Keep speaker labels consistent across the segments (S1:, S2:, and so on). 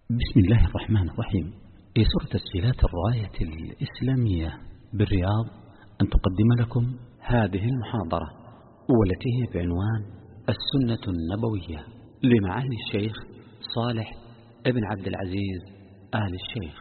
S1: بسم الله الرحمن الرحيم. يسر تسجيلات الراية الإسلامية بالرياض أن تقدم لكم هذه المحاضرة، والتي هي بعنوان السنة النبوية لمعالي الشيخ صالح ابن عبد العزيز آل الشيخ.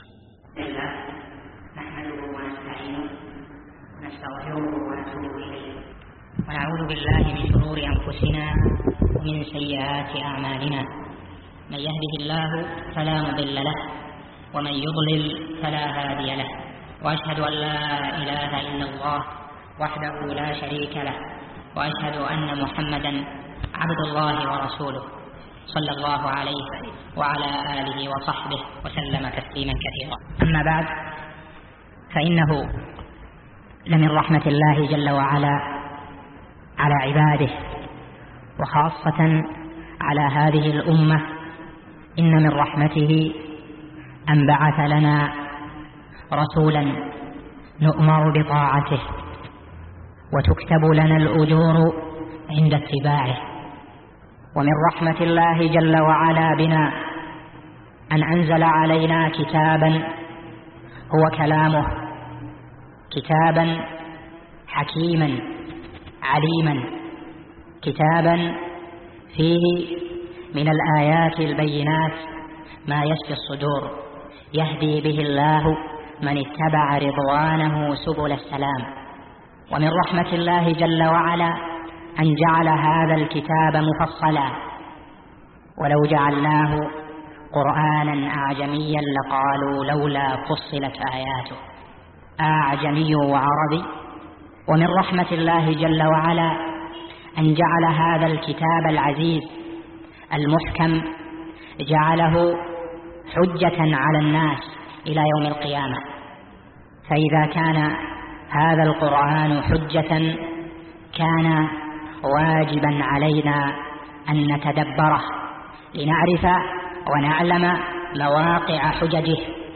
S2: نحمده ونستعينه ونستغفره ونتوب إليه، ونعوذ بالله من شرور أنفسنا ومن سيئات أعمالنا. من يهده الله فلا مضل له، ومن يضلل فلا هادي له، وأشهد أن لا إله إلا الله وحده لا شريك له، وأشهد أن محمدا عبد الله ورسوله صلى الله عليه وعلى آله وصحبه وسلم تسليما كثيرا. أما بعد، فإنه لمن رحمة الله جل وعلا على عباده، وخاصة على هذه الأمة، إن من رحمته أن بعث لنا رسولا نؤمر بطاعته وتكتب لنا الأجور عند اتباعه. ومن رحمة الله جل وعلا بنا أن أنزل علينا كتابا هو كلامه، كتابا حكيما عليما، كتابا فيه من الآيات البينات ما يشفي الصدور، يهدي به الله من اتبع رضوانه سبل السلام. ومن رحمة الله جل وعلا أن جعل هذا الكتاب مفصلا، ولو جعلناه قرآنا أعجميا لقالوا لولا فصلت آياته، أعجمي وعربي. ومن رحمة الله جل وعلا أن جعل هذا الكتاب العزيز المحكم جعله حجة على الناس إلى يوم القيامة. فإذا كان هذا القرآن حجة، كان واجبا علينا أن نتدبره لنعرف ونعلم مواقع حججه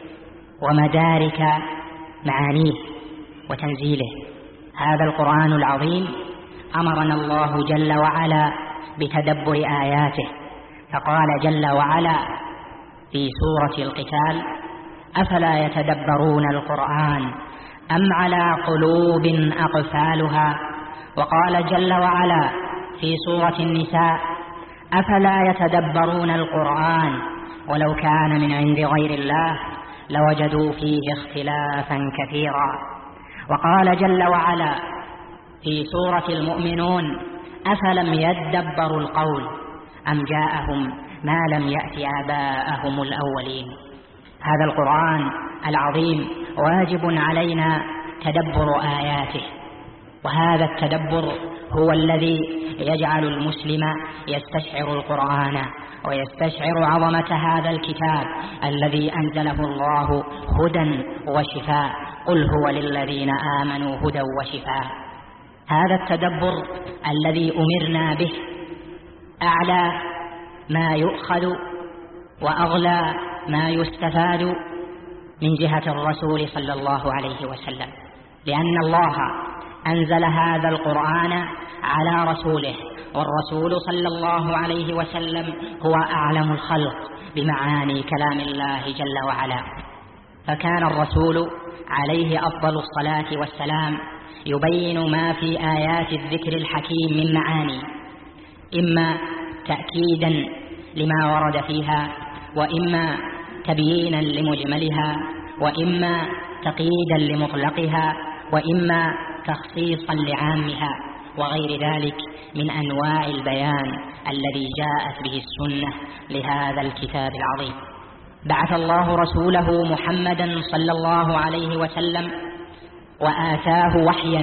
S2: ومدارك معانيه وتنزيله. هذا القرآن العظيم أمرنا الله جل وعلا بتدبر آياته، فقال جل وعلا في سورة القتال: أفلا يتدبرون القرآن أم على قلوب أقفالها. وقال جل وعلا في سورة النساء: أفلا يتدبرون القرآن ولو كان من عند غير الله لوجدوا فيه اختلافا كثيرا. وقال جل وعلا في سورة المؤمنون: أفلم يدبروا القول أم جاءهم ما لم يأت آباءهم الأولين. هذا القرآن العظيم واجب علينا تدبر آياته، وهذا التدبر هو الذي يجعل المسلم يستشعر القرآن ويستشعر عظمة هذا الكتاب الذي أنزله الله هدى وشفاء. قل هو للذين آمنوا هدى وشفاء. هذا التدبر الذي أمرنا به أعلى ما يؤخذ وأغلى ما يستفاد من جهة الرسول صلى الله عليه وسلم، لأن الله أنزل هذا القرآن على رسوله، والرسول صلى الله عليه وسلم هو أعلم الخلق بمعاني كلام الله جل وعلا. فكان الرسول عليه أفضل الصلاة والسلام يبين ما في آيات الذكر الحكيم من معاني، إما تأكيدا لما ورد فيها، وإما تبيينا لمجملها، وإما تقييدا لمطلقها، وإما تخصيصا لعامها، وغير ذلك من أنواع البيان الذي جاءت به السنة لهذا الكتاب العظيم. بعث الله رسوله محمدا صلى الله عليه وسلم وآتاه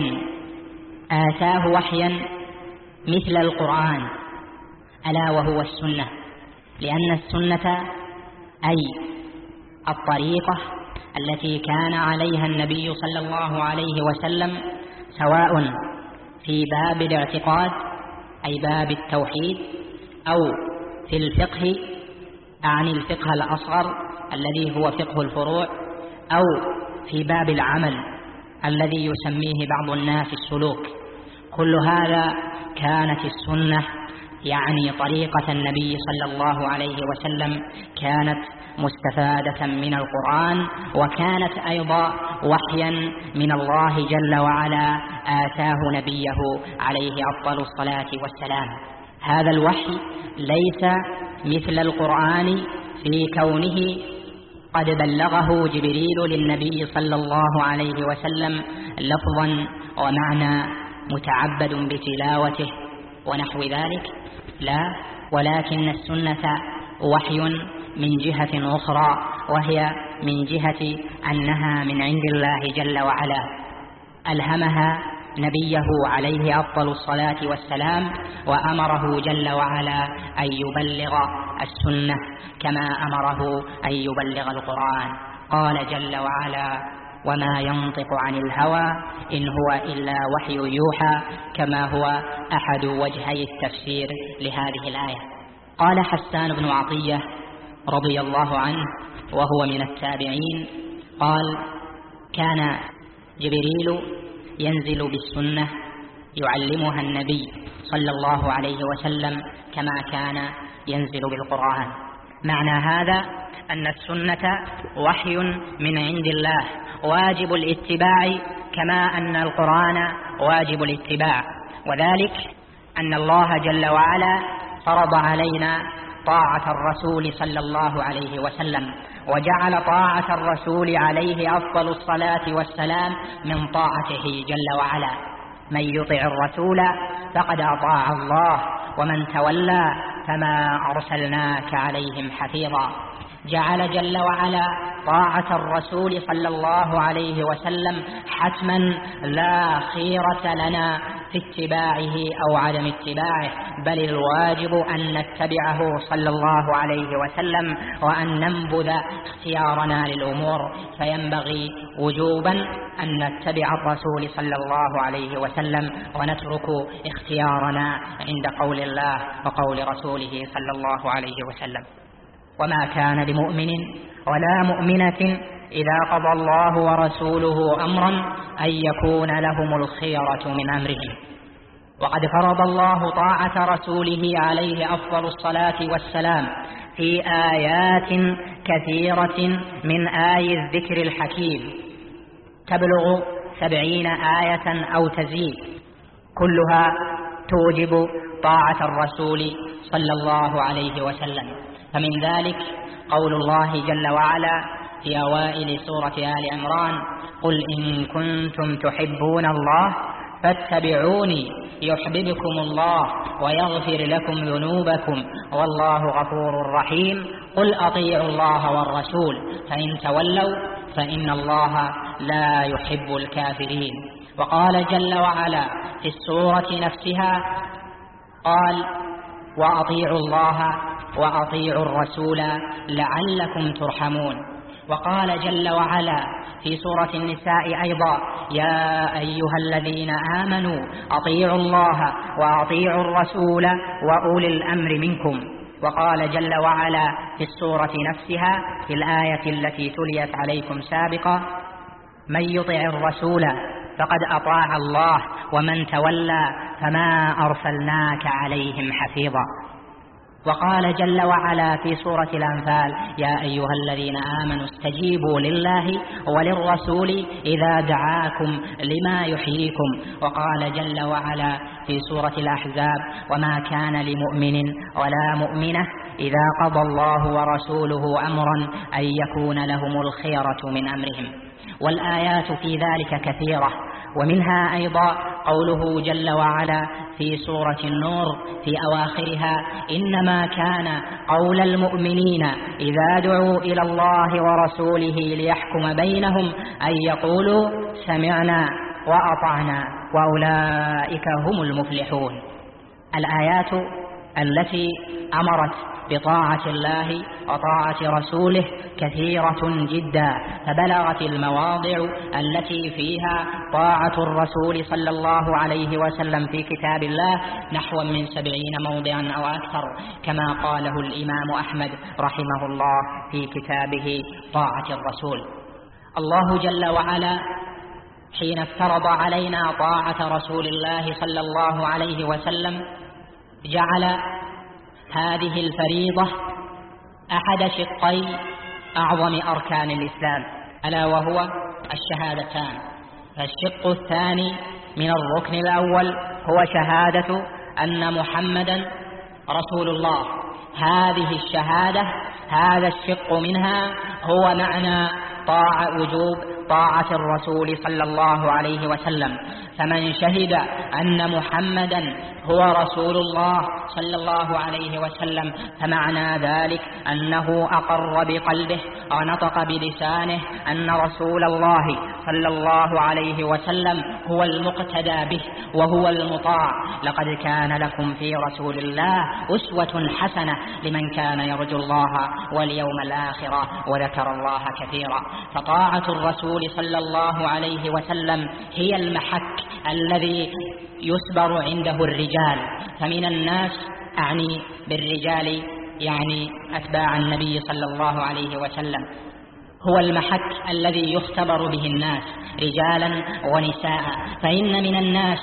S2: وحيا مثل القرآن، ألا وهو السنة، لأن السنة أي الطريقة التي كان عليها النبي صلى الله عليه وسلم، سواء في باب الاعتقاد أي باب التوحيد، أو في الفقه عن الفقه الأصغر الذي هو فقه الفروع، أو في باب العمل الذي يسميه بعض الناس السلوك. كل هذا كانت السنة يعني طريقة النبي صلى الله عليه وسلم، كانت مستفادة من القرآن، وكانت أيضا وحيا من الله جل وعلا آتاه نبيه عليه أفضل الصلاة والسلام. هذا الوحي ليس مثل القرآن في كونه قد بلغه جبريل للنبي صلى الله عليه وسلم لفظا ومعنى متعبد بتلاوته ونحو ذلك، لا، ولكن السنة وحي من جهة أخرى، وهي من جهة أنها من عند الله جل وعلا، ألهمها نبيه عليه أفضل الصلاة والسلام، وأمره جل وعلا أن يبلغ السنة كما أمره أن يبلغ القرآن. قال جل وعلا: وما ينطق عن الهوى إن هو إلا وحي يوحى، كما هو أحد وجهي التفسير لهذه الآية. قال حسان بن عطية رضي الله عنه وهو من التابعين قال: كان جبريل ينزل بالسنة يعلمها النبي صلى الله عليه وسلم كما كان ينزل بالقرآن. معنى هذا أن السنة وحي من عند الله واجب الاتباع، كما أن القرآن واجب الاتباع، وذلك أن الله جل وعلا فرض علينا طاعة الرسول صلى الله عليه وسلم، وجعل طاعة الرسول عليه أفضل الصلاة والسلام من طاعته جل وعلا. من يطع الرسول فقد أطاع الله، ومن تولى فما أرسلناك عليهم حفيظا. جعل جل وعلا طاعة الرسول صلى الله عليه وسلم حتما لا خيرة لنا في اتباعه أو عدم اتباعه، بل الواجب أن نتبعه صلى الله عليه وسلم وأن ننبذ اختيارنا للأمور، فينبغي وجوبا أن نتبع الرسول صلى الله عليه وسلم ونترك اختيارنا عند قول الله وقول رسوله صلى الله عليه وسلم. وما كان لمؤمن ولا مؤمنة إذا قضى الله ورسوله أمرا أن يكون لهم الخيرة من أمرهم. وقد فرض الله طاعة رسوله عليه أفضل الصلاة والسلام في آيات كثيرة من آي الذكر الحكيم تبلغ 70 آية أو تزيد، كلها توجب طاعة الرسول صلى الله عليه وسلم. فمن ذلك قول الله جل وعلا في أوائل سورة آل عمران: قل إن كنتم تحبون الله فاتبعوني يحببكم الله ويغفر لكم ذنوبكم والله غفور رحيم. قل أطيعوا الله والرسول فإن تولوا فإن الله لا يحب الكافرين. وقال جل وعلا في السورة نفسها قال: وأطيعوا الله وأطيعوا الرسول لعلكم ترحمون. وقال جل وعلا في سورة النساء أيضا: يا أيها الذين آمنوا أطيعوا الله وأطيعوا الرسول وأولي الأمر منكم. وقال جل وعلا في السورة نفسها في الآية التي تليت عليكم سابقا: من يطع الرسول فقد أطاع الله ومن تولى فما أرسلناك عليهم حفيظا. وقال جل وعلا في سورة الأنفال: يا أيها الذين آمنوا استجيبوا لله وللرسول إذا دعاكم لما يحييكم. وقال جل وعلا في سورة الأحزاب: وما كان لمؤمن ولا مؤمنة إذا قضى الله ورسوله أمرا أن يكون لهم الخيرة من أمرهم. والآيات في ذلك كثيرة، ومنها أيضا قوله جل وعلا في سورة النور في أواخرها: إنما كان قول المؤمنين إذا دعوا إلى الله ورسوله ليحكم بينهم أن يقولوا سمعنا وأطعنا وأولئك هم المفلحون. الآيات التي أمرت بطاعة الله وطاعة رسوله كثيرة جدا، فبلغت المواضع التي فيها طاعة الرسول صلى الله عليه وسلم في كتاب الله نحو من 70 موضعا أو أكثر، كما قاله الإمام أحمد رحمه الله في كتابه طاعة الرسول. الله جل وعلا حين افترض علينا طاعة رسول الله صلى الله عليه وسلم جعل هذه الفريضة أحد شقي أعظم أركان الإسلام، ألا وهو الشهادتان. فالشق الثاني من الركن الأول هو شهادة أن محمدا رسول الله. هذه الشهادة، هذا الشق منها هو معنى وجوب طاعة الرسول صلى الله عليه وسلم. فمن شهد أن محمدا هو رسول الله صلى الله عليه وسلم فمعنى ذلك أنه أقر بقلبه ونطق بلسانه أن رسول الله صلى الله عليه وسلم هو المقتدى به وهو المطاع. لقد كان لكم في رسول الله أسوة حسنة لمن كان يرجو الله واليوم الآخر وذكر الله كثيرا. فطاعة الرسول صلى الله عليه وسلم هي المحك الذي يسبر عنده الرجال. فمن الناس، أعني بالرجال يعني أتباع النبي صلى الله عليه وسلم، هو المحك الذي يختبر به الناس رجالا ونساء. فإن من الناس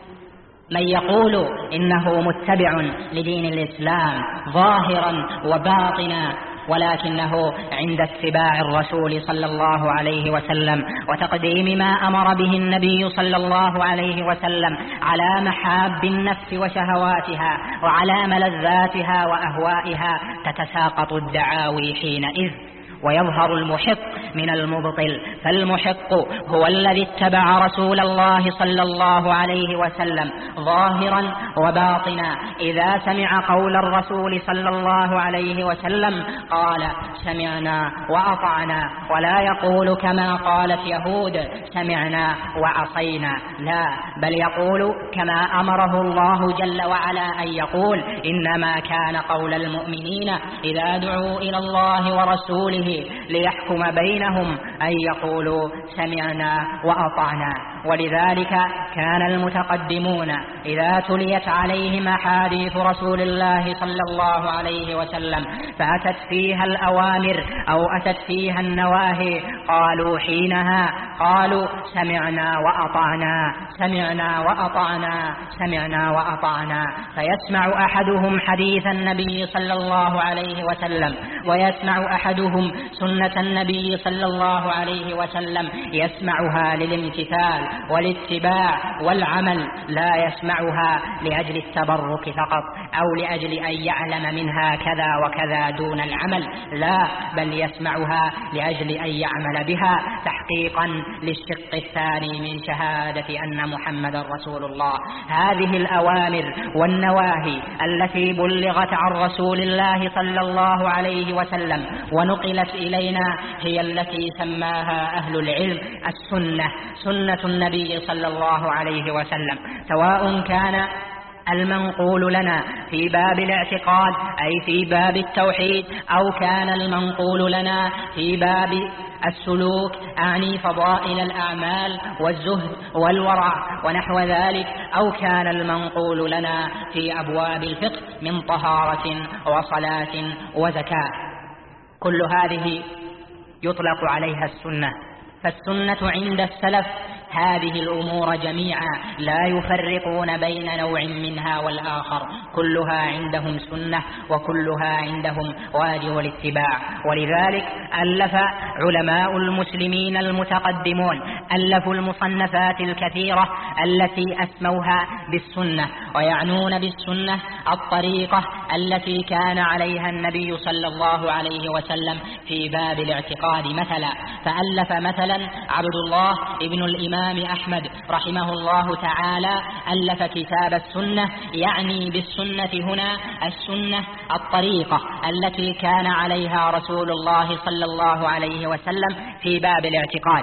S2: من يقول إنه متبع لدين الإسلام ظاهرا وباطنا، ولكنه عند اتباع الرسول صلى الله عليه وسلم وتقديم ما أمر به النبي صلى الله عليه وسلم على محاب النفس وشهواتها وعلى ملذاتها وأهوائها تتساقط الدعاوي حينئذ ويظهر المحق من المبطل. فالمحق هو الذي اتبع رسول الله صلى الله عليه وسلم ظاهرا وباطنا. إذا سمع قول الرسول صلى الله عليه وسلم قال سمعنا وأطعنا، ولا يقول كما قالت يهود سمعنا وعصينا، لا، بل يقول كما أمره الله جل وعلا أن يقول: إنما كان قول المؤمنين إذا دعوا إلى الله ورسوله ليحكم بينهم أن يقولوا سمعنا وأطعنا. ولذلك كان المتقدمون إذا تليت عليهم أحاديث رسول الله صلى الله عليه وسلم فأتت فيها الأوامر أو أتت فيها النواهي قالوا حينها سمعنا وأطعنا، سمعنا وأطعنا، سمعنا وأطعنا. فيسمع أحدهم حديث النبي صلى الله عليه وسلم ويسمع أحدهم سنة النبي صلى الله عليه وسلم، يسمعها للامتثال والاتباع والعمل، لا يسمعها لأجل التبرك فقط أو لأجل أن يعلم منها كذا وكذا دون العمل، لا، بل يسمعها لأجل أن يعمل بها تحقيقا للشق الثاني من شهادة أن محمد رسول الله. هذه الأوامر والنواهي التي بلغت عن رسول الله صلى الله عليه وسلم ونقلت إلينا هي التي سماها أهل العلم السنة، سنة النبي صلى الله عليه وسلم، سواء كان المنقول لنا في باب الاعتقاد أي في باب التوحيد، أو كان المنقول لنا في باب السلوك أعني فضائل الأعمال والزهد والورع ونحو ذلك، أو كان المنقول لنا في أبواب الفقه من طهارة وصلاة وزكاة. كل هذه يطلق عليها السنة. فالسنة عند السلف هذه الأمور جميعا لا يفرقون بين نوع منها والآخر، كلها عندهم سنة وكلها عندهم واجب الاتباع. ولذلك ألف علماء المسلمين المتقدمون ألفوا المصنفات الكثيرة التي أسموها بالسنة، ويعنون بالسنة الطريقة التي كان عليها النبي صلى الله عليه وسلم في باب الاعتقاد مثلا. فألف مثلا عبد الله ابن الإمام أحمد رحمه الله تعالى ألف كتاب السنة، يعني بالسنة هنا السنة الطريقة التي كان عليها رسول الله صلى الله عليه وسلم في باب الاعتقاد.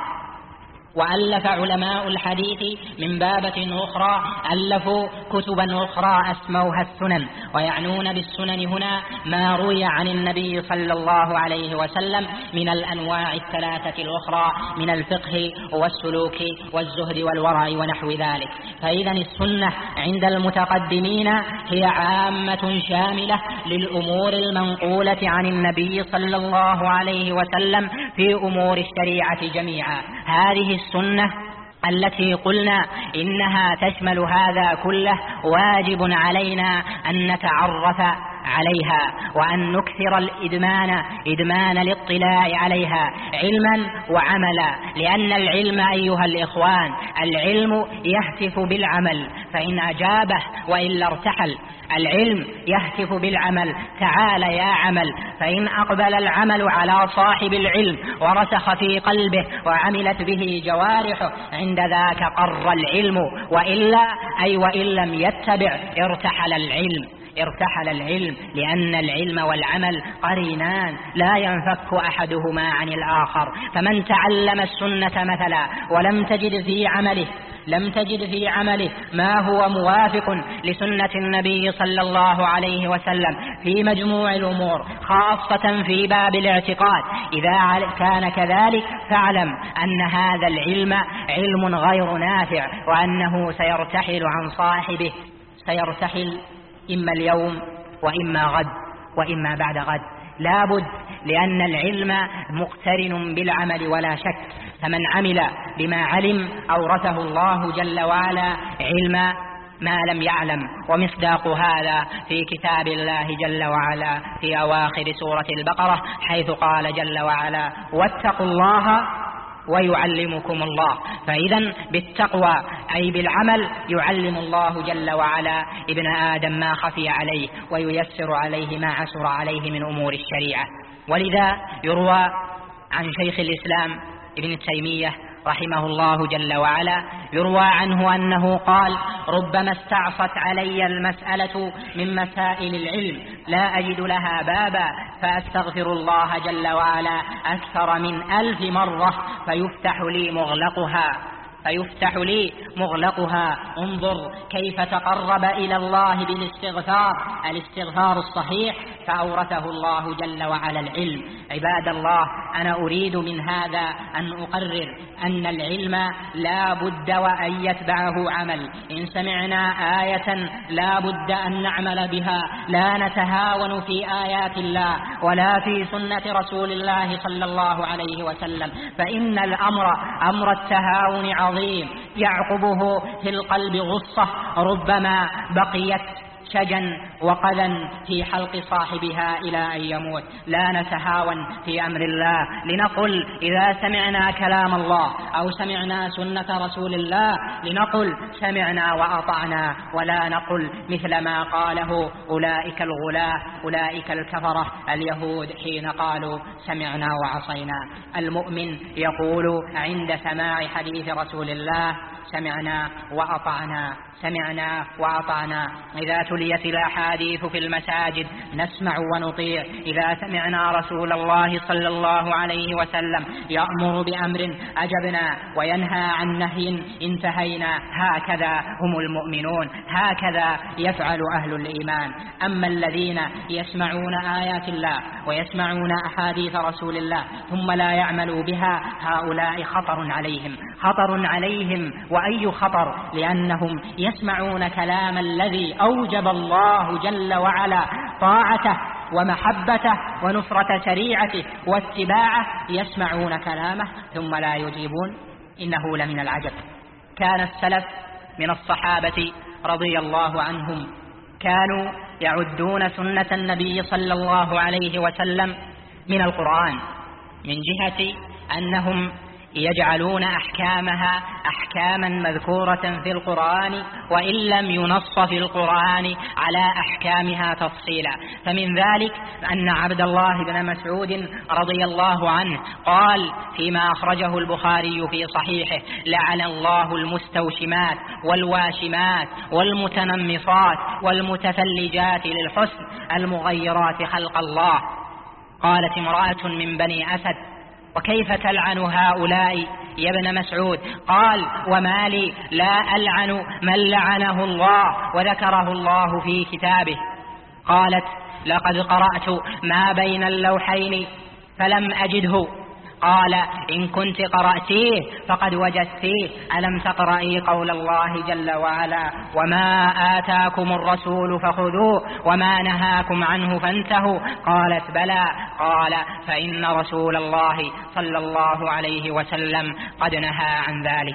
S2: وألف علماء الحديث من بابة أخرى ألفوا كتبا أخرى أسموها السنن، ويعنون بالسنن هنا ما روي عن النبي صلى الله عليه وسلم من الأنواع الثلاثة الأخرى من الفقه والسلوك والزهد والورع ونحو ذلك. فإذا السنة عند المتقدمين هي عامة شاملة للأمور المنقولة عن النبي صلى الله عليه وسلم في أمور الشريعة جميعا. هذه السنة التي قلنا إنها تشمل هذا كله واجب علينا أن نتعرف عليها وأن نكثر إدمان الاطلاع عليها علما وعملا، لأن العلم أيها الإخوان العلم يهتف بالعمل، فإن أجابه وإلا ارتحل. العلم يهتف بالعمل، تعال يا عمل، فإن أقبل العمل على صاحب العلم ورسخ في قلبه وعملت به جوارحه عند ذاك قر العلم، وإلا أي وإن لم يتبع ارتحل العلم، لأن العلم والعمل قرينان لا ينفك أحدهما عن الآخر. فمن تعلم السنة مثلا ولم تجد في عمله ما هو موافق لسنة النبي صلى الله عليه وسلم في مجموع الأمور، خاصة في باب الاعتقاد، إذا كان كذلك فاعلم أن هذا العلم علم غير نافع، وأنه سيرتحل عن صاحبه، سيرتحل إما اليوم وإما غد وإما بعد غد، لابد، لأن العلم مقترن بالعمل ولا شك. فمن عمل بما علم أورثه الله جل وعلا علم ما لم يعلم، ومصداق هذا في كتاب الله جل وعلا في أواخر سورة البقرة، حيث قال جل وعلا: واتقوا الله ويعلمكم الله. فإذا بالتقوى أي بالعمل يعلم الله جل وعلا ابن آدم ما خفي عليه وييسر عليه ما عسر عليه من أمور الشريعة. ولذا يروى عن شيخ الإسلام ابن تيمية رحمه الله جل وعلا، يروى عنه أنه قال: ربما استعصت علي المسألة من مسائل العلم لا أجد لها بابا، فأستغفر الله جل وعلا أكثر من 1000 مرة فيفتح لي مغلقها. انظر كيف تقرب إلى الله الاستغفار الصحيح، فأورثه الله جل وعلا العلم. عباد الله، أنا أريد من هذا أن أقرر أن العلم لا بد وأن يتبعه عمل. إن سمعنا آية لا بد أن نعمل بها، لا نتهاون في آيات الله ولا في سنة رسول الله صلى الله عليه وسلم، فإن الأمر أمر التهاون عظيم، يعقبه في القلب غصة ربما بقيت شجا وقذا في حلق صاحبها إلى أن يموت. لا نتهاون في أمر الله، لنقل إذا سمعنا كلام الله أو سمعنا سنة رسول الله لنقل سمعنا وأطعنا، ولا نقل مثل ما قاله أولئك الغلاة أولئك الكفرة اليهود حين قالوا سمعنا وعصينا. المؤمن يقول عند سماع حديث رسول الله: سمعنا وأطعنا. إذا تليت الأحاديث في المساجد نسمع ونطيع. إذا سمعنا رسول الله صلى الله عليه وسلم يأمر بأمر أجبنا وينهى عن نهي انتهينا. هكذا هم المؤمنون، هكذا يفعل أهل الإيمان. أما الذين يسمعون آيات الله ويسمعون أحاديث رسول الله ثم لا يعملوا بها، هؤلاء خطر عليهم. وأي خطر؟ لأنهم يسمعون كلام الذي أوجب الله جل وعلا طاعته ومحبته ونصرة شريعته واتباعه، يسمعون كلامه ثم لا يجيبون. إنه لمن العجب. كان السلف من الصحابة رضي الله عنهم كانوا يعدون سنة النبي صلى الله عليه وسلم من القرآن، من جهة أنهم يجعلون أحكامها أحكاما مذكورة في القرآن وإن لم ينص في القرآن على أحكامها تفصيلا. فمن ذلك أن عبد الله بن مسعود رضي الله عنه قال فيما أخرجه البخاري في صحيحه: لعن الله المستوشمات والواشمات والمتنمصات والمتفلجات للحسن المغيرات خلق الله. قالت امرأة من بني أسد: وكيف تلعن هؤلاء يا ابن مسعود؟ قال: وما لي لا ألعن من لعنه الله وذكره الله في كتابه. قالت: لقد قرأت ما بين اللوحين فلم أجده. قال: إن كنت قرأتيه فقد وجدتيه. ألم تقرأي قول الله جل وعلا: وما آتاكم الرسول فخذوه وما نهاكم عنه فانتهوا؟ قالت: بلى. قال: فإن رسول الله صلى الله عليه وسلم قد نهى عن ذلك.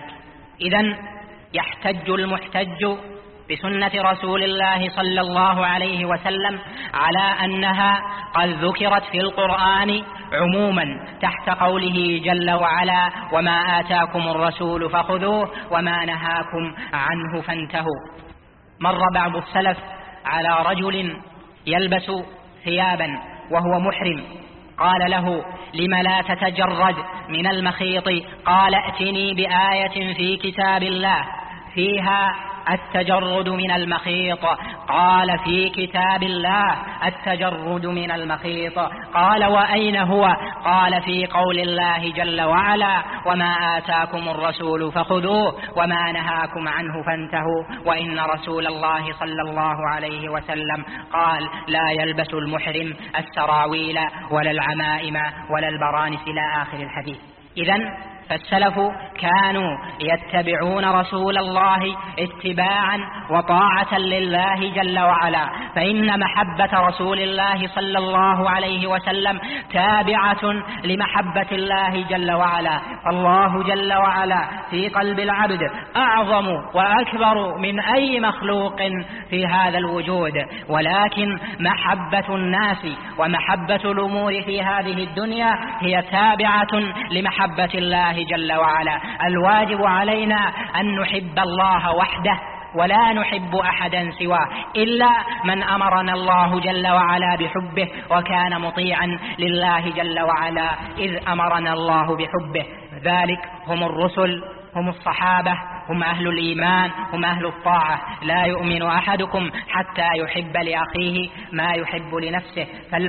S2: إذن يحتج المحتج بسنة رسول الله صلى الله عليه وسلم على أنها قد ذكرت في القرآن عموما تحت قوله جل وعلا: وما آتاكم الرسول فخذوه وما نهاكم عنه فانتهوا. مر بعض السلف على رجل يلبس ثيابا وهو محرم، قال له: لم لا تتجرد من المخيط؟ قال: ائتني بآية في كتاب الله فيها التجرد من المخيط. قال: في كتاب الله التجرد من المخيط. قال: وأين هو؟ قال: في قول الله جل وعلا: وما آتاكم الرسول فخذوه وما نهاكم عنه فانتهوا. وإن رسول الله صلى الله عليه وسلم قال: لا يلبس المحرم السراويل ولا العمائم ولا البرانس إلى آخر الحديث. إذن فالسلف كانوا يتبعون رسول الله اتباعا وطاعة لله جل وعلا، فإن محبة رسول الله صلى الله عليه وسلم تابعة لمحبة الله جل وعلا. فالله جل وعلا في قلب العبد أعظم وأكبر من أي مخلوق في هذا الوجود، ولكن محبة الناس ومحبة الأمور في هذه الدنيا هي تابعة لمحبة الله جل وعلا. الواجب علينا أن نحب الله وحده ولا نحب أحدا سواه، إلا من أمرنا الله جل وعلا بحبه وكان مطيعا لله جل وعلا إذ أمرنا الله بحبه. ذلك هم الرسل، هم الصحابة، هم أهل الإيمان، هم أهل الطاعة. لا يؤمن أحدكم حتى يحب لأخيه ما يحب لنفسه.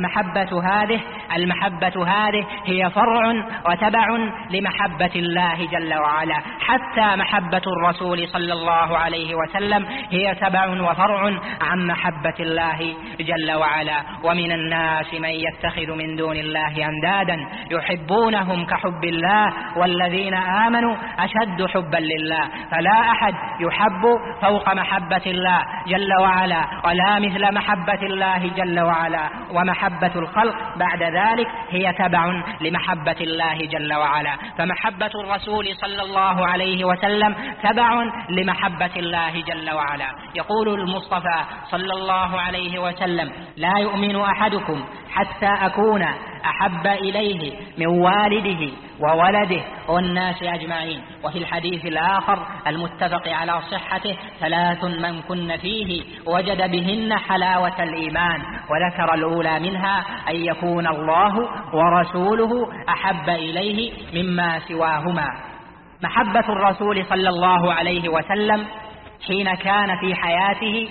S2: فالمحبة هذه هي فرع وتبع لمحبة الله جل وعلا. حتى محبة الرسول صلى الله عليه وسلم هي تبع وفرع عن محبة الله جل وعلا. ومن الناس من يتخذ من دون الله أندادا يحبونهم كحب الله والذين آمنوا أشد حبا لله. فلا أحد يحب فوق محبة الله جل وعلا، ولا مثل محبة الله جل وعلا. ومحبة الخلق بعد ذلك هي تبع لمحبة الله جل وعلا. فمحبة الرسول صلى الله عليه وسلم تبع لمحبة الله جل وعلا. يقول المصطفى صلى الله عليه وسلم: لا يؤمن أحدكم حتى أكون أحب إليه من والده وولده والناس أجمعين. وفي الحديث الآخر المتفق على صحته: 3 من كن فيه وجد بهن حلاوة الإيمان. وذكر الأولى منها أن يكون الله ورسوله أحب إليه مما سواهما. محبة الرسول صلى الله عليه وسلم حين كان في حياته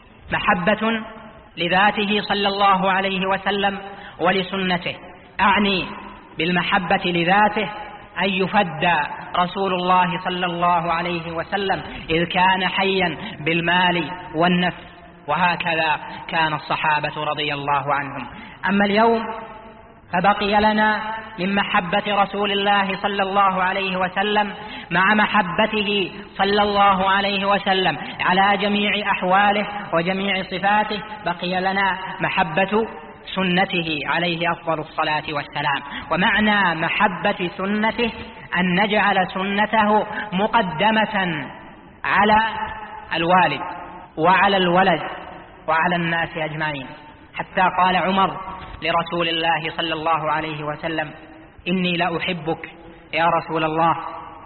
S2: محبة لذاته صلى الله عليه وسلم ولسنته. أعني بالمحبة لذاته أن يفدى رسول الله صلى الله عليه وسلم إذ كان حيا بالمال والنفس، وهكذا كان الصحابة رضي الله عنهم. أما اليوم فبقي لنا من محبة رسول الله صلى الله عليه وسلم مع محبته صلى الله عليه وسلم على جميع أحواله وجميع صفاته، بقي لنا محبة سنته عليه أفضل الصلاة والسلام. ومعنى محبة سنته أن نجعل سنته مقدمة على الوالد وعلى الولد وعلى الناس أجمعين. حتى قال عمر لرسول الله صلى الله عليه وسلم: إني لأحبك يا رسول الله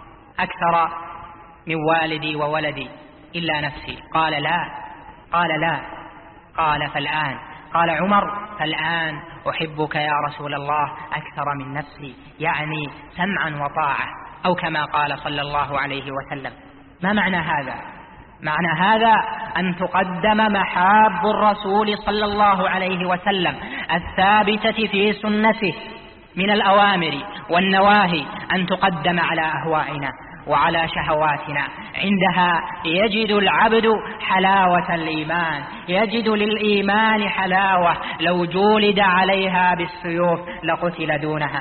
S2: أكثر من والدي وولدي إلا نفسي. قال لا. قال لا. قال فالآن. قال عمر: فالآن أحبك يا رسول الله أكثر من نفسي، يعني سمعا وطاعة، أو كما قال صلى الله عليه وسلم. ما معنى هذا؟ معنى هذا أن تقدم محاب الرسول صلى الله عليه وسلم الثابتة في سنته من الأوامر والنواهي أن تقدم على أهوائنا وعلى شهواتنا. عندها يجد العبد حلاوة الإيمان، يجد للإيمان حلاوة لو جولد عليها بالسيوف لقتل دونها.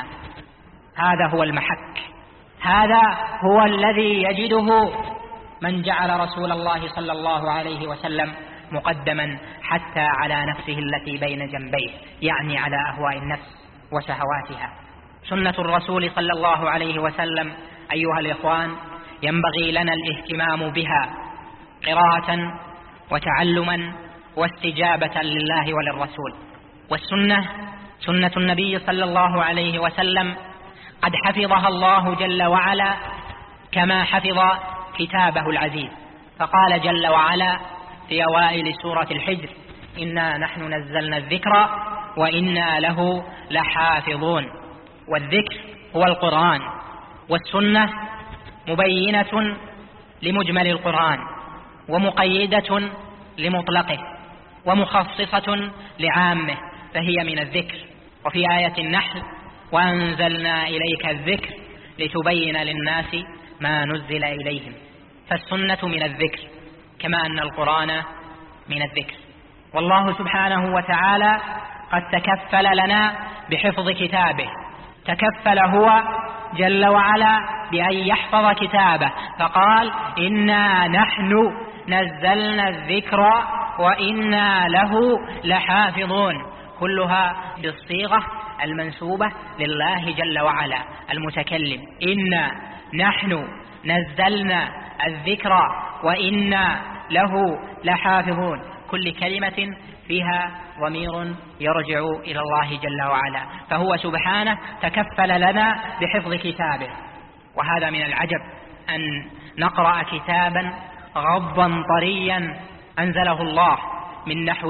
S2: هذا هو المحك، هذا هو الذي يجده من جعل رسول الله صلى الله عليه وسلم مقدما حتى على نفسه التي بين جنبيه، يعني على أهواء النفس وشهواتها. سنة الرسول صلى الله عليه وسلم أيها الإخوان ينبغي لنا الاهتمام بها قراءة وتعلما واستجابة لله وللرسول. والسنة سنة النبي صلى الله عليه وسلم قد حفظها الله جل وعلا كما حفظ كتابه العزيز، فقال جل وعلا في أوائل سورة الحجر: إنا نحن نزلنا الذكر وإنا له لحافظون. والذكر هو القرآن، والسنة مبينة لمجمل القرآن ومقيدة لمطلقه ومخصصة لعامه، فهي من الذكر. وفي آية النحل: وأنزلنا إليك الذكر لتبين للناس ما نزل إليهم. فالسنة من الذكر كما أن القرآن من الذكر. والله سبحانه وتعالى قد تكفل لنا بحفظ كتابه، تكفل هو جل وعلا بأن يحفظ كتابه، فقال: إنا نحن نزلنا الذكر وإنا له لحافظون، كلها بالصيغة المنسوبة لله جل وعلا المتكلم. إنا نحن نزلنا الذكر وإنا له لحافظون، كل كلمة فيها ضمير يرجع إلى الله جل وعلا، فهو سبحانه تكفل لنا بحفظ كتابه. وهذا من العجب أن نقرأ كتابا غضا طريا أنزله الله من نحو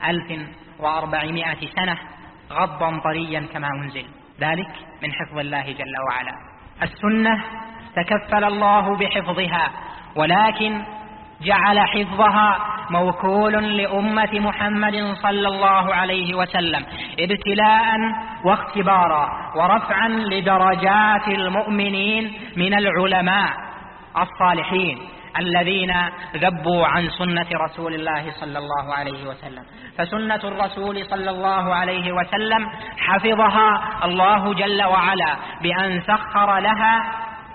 S2: 1400 سنة، غضا طريا كما أنزل، ذلك من حفظ الله جل وعلا. السنة تكفل الله بحفظها، ولكن جعل حفظها موكول لأمة محمد صلى الله عليه وسلم ابتلاء واختبارا ورفعا لدرجات المؤمنين من العلماء الصالحين الذين ذبوا عن سنة رسول الله صلى الله عليه وسلم. فسنة الرسول صلى الله عليه وسلم حفظها الله جل وعلا بأن سخر لها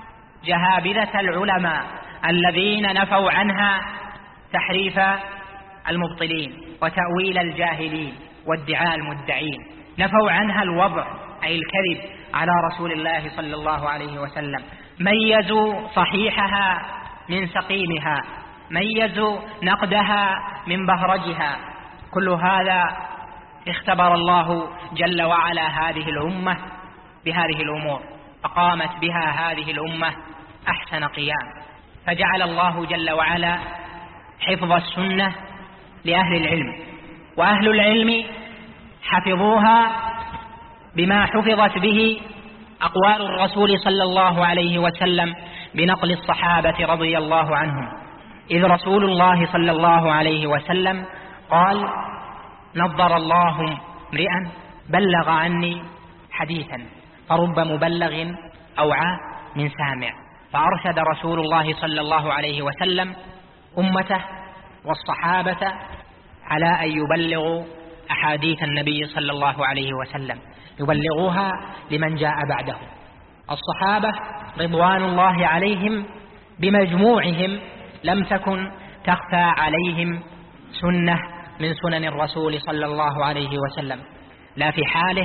S2: جهابذة العلماء الذين نفوا عنها تحريف المبطلين وتأويل الجاهلين وادعاء المدعين، نفوا عنها الوضع أي الكذب على رسول الله صلى الله عليه وسلم، ميزوا صحيحها من سقيمها، ميزوا نقدها من بهرجها. كل هذا اختبر الله جل وعلا هذه الأمة بهذه الأمور، فقامت بها هذه الأمة أحسن قيام. فجعل الله جل وعلا حفظ السنة لأهل العلم، وأهل العلم حفظوها بما حفظت به أقوال الرسول صلى الله عليه وسلم بنقل الصحابة رضي الله عنهم. إذ رسول الله صلى الله عليه وسلم قال: نظر الله امرئا بلغ عني حديثا فرب مبلغ أوعى من سامع. فأرشد رسول الله صلى الله عليه وسلم أمته والصحابة على أن يبلغوا أحاديث النبي صلى الله عليه وسلم، يبلغوها لمن جاء بعده. الصحابة رضوان الله عليهم بمجموعهم لم تكن تخفى عليهم سنة من سنن الرسول صلى الله عليه وسلم، لا في حاله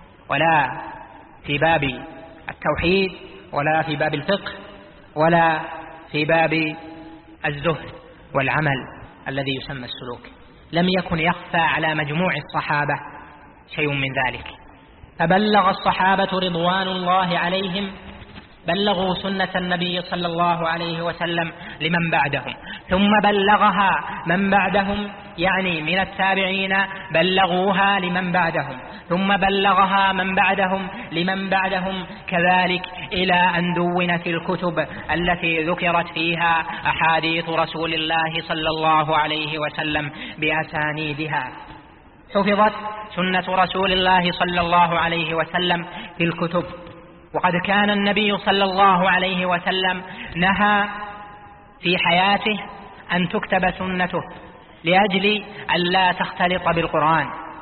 S2: ولا في باب التوحيد ولا في باب الفقه ولا في باب الزهد والعمل الذي يسمى السلوك. لم يكن يخفى على مجموع الصحابة شيء من ذلك. فبلغ الصحابة رضوان الله عليهم، بلغوا سنة النبي صلى الله عليه وسلم لمن بعدهم، ثم بلغها من بعدهم، يعني من التابعين بلغوها لمن بعدهم، ثم بلغها من بعدهم لمن بعدهم كذلك، إلى أن دونت الكتب التي ذكرت فيها أحاديث رسول الله صلى الله عليه وسلم بأسانيدها. حفظت سنة رسول الله صلى الله عليه وسلم في الكتب. وقد كان النبي صلى الله عليه وسلم نهى في حياته أن تكتب سنته لأجل أن لا تختلط بالقرآن،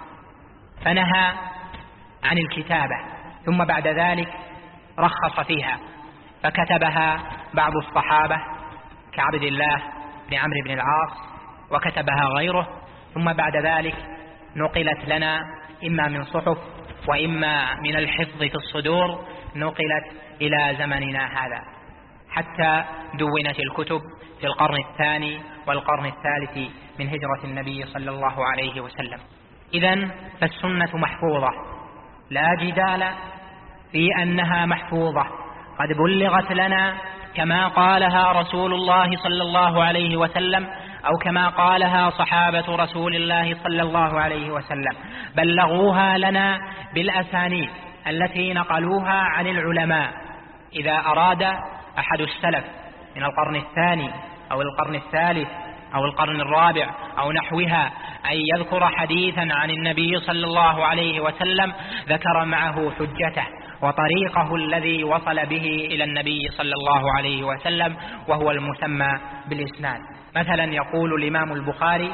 S2: فنهى عن الكتابة، ثم بعد ذلك رخص فيها فكتبها بعض الصحابة كعبد الله بن عمرو بن العاص، وكتبها غيره، ثم بعد ذلك نقلت لنا إما من صحف وإما من الحفظ في الصدور، نقلت إلى زمننا هذا،
S3: حتى دونت الكتب في القرن الثاني والقرن الثالث من هجرة النبي صلى الله عليه وسلم. إذن فالسنة محفوظة، لا جدال في أنها محفوظة، قد بلغت لنا كما قالها رسول الله صلى الله عليه وسلم أو كما قالها صحابة رسول الله صلى الله عليه وسلم، بلغوها لنا بالأسانيد التي نقلوها عن العلماء. إذا أراد أحد السلف من القرن الثاني أو القرن الثالث أو القرن الرابع أو نحوها أن يذكر حديثا عن النبي صلى الله عليه وسلم ذكر معه حجته وطريقه الذي وصل به إلى النبي صلى الله عليه وسلم، وهو المسمى بالإسناد. مثلا يقول الإمام البخاري: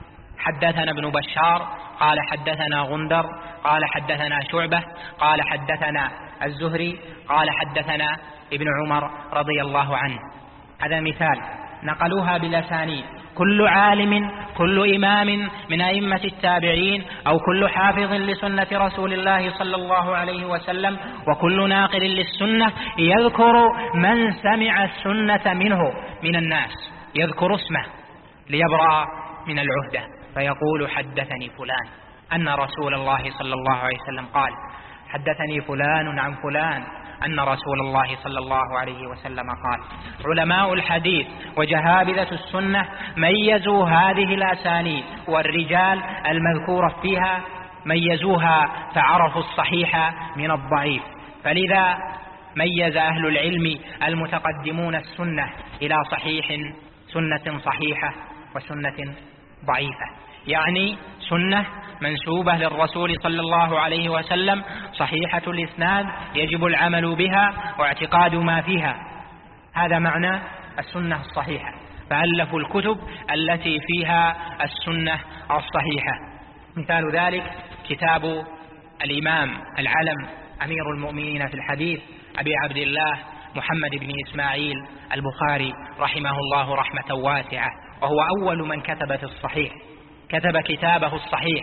S3: حدثنا ابن بشار قال حدثنا غندر قال حدثنا شعبة قال حدثنا الزهري قال حدثنا ابن عمر رضي الله عنه. هذا مثال نقلوها بالأسانيد. كل عالم، كل إمام من أئمة التابعين أو كل حافظ لسنة رسول الله صلى الله عليه وسلم وكل ناقل للسنة يذكر من سمع السنة منه من الناس، يذكر اسمه ليبرأ من العهدة، فيقول: حدثني فلان أن رسول الله صلى الله عليه وسلم قال، حدثني فلان عن فلان أن رسول الله صلى الله عليه وسلم قال. علماء الحديث وجهابذة السنة ميزوا هذه الأسانيد والرجال المذكورة فيها، ميزوها فعرفوا الصحيح من الضعيف. فلذا ميز أهل العلم المتقدمون السنة إلى صحيح، سنة صحيحة وسنة ضعيفة، يعني سنة منسوبة للرسول صلى الله عليه وسلم صحيحة الإسناد يجب العمل بها واعتقاد ما فيها. هذا معنى السنة الصحيحة، فألفوا الكتب التي فيها السنة الصحيحة. مثال ذلك كتاب الإمام العلم أمير المؤمنين في الحديث أبي عبد الله محمد بن إسماعيل البخاري رحمه الله رحمة واسعة، وهو أول من كتب في الصحيح، كتب كتابه الصحيح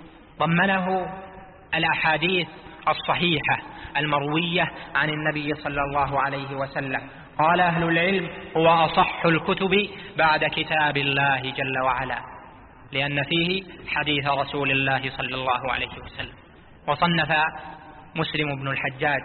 S3: ضمنه الأحاديث الصحيحة المروية عن النبي صلى الله عليه وسلم. قال أهل العلم: هو أصح الكتب بعد كتاب الله جل وعلا، لأن فيه حديث رسول الله صلى الله عليه وسلم. وصنف مسلم بن الحجاج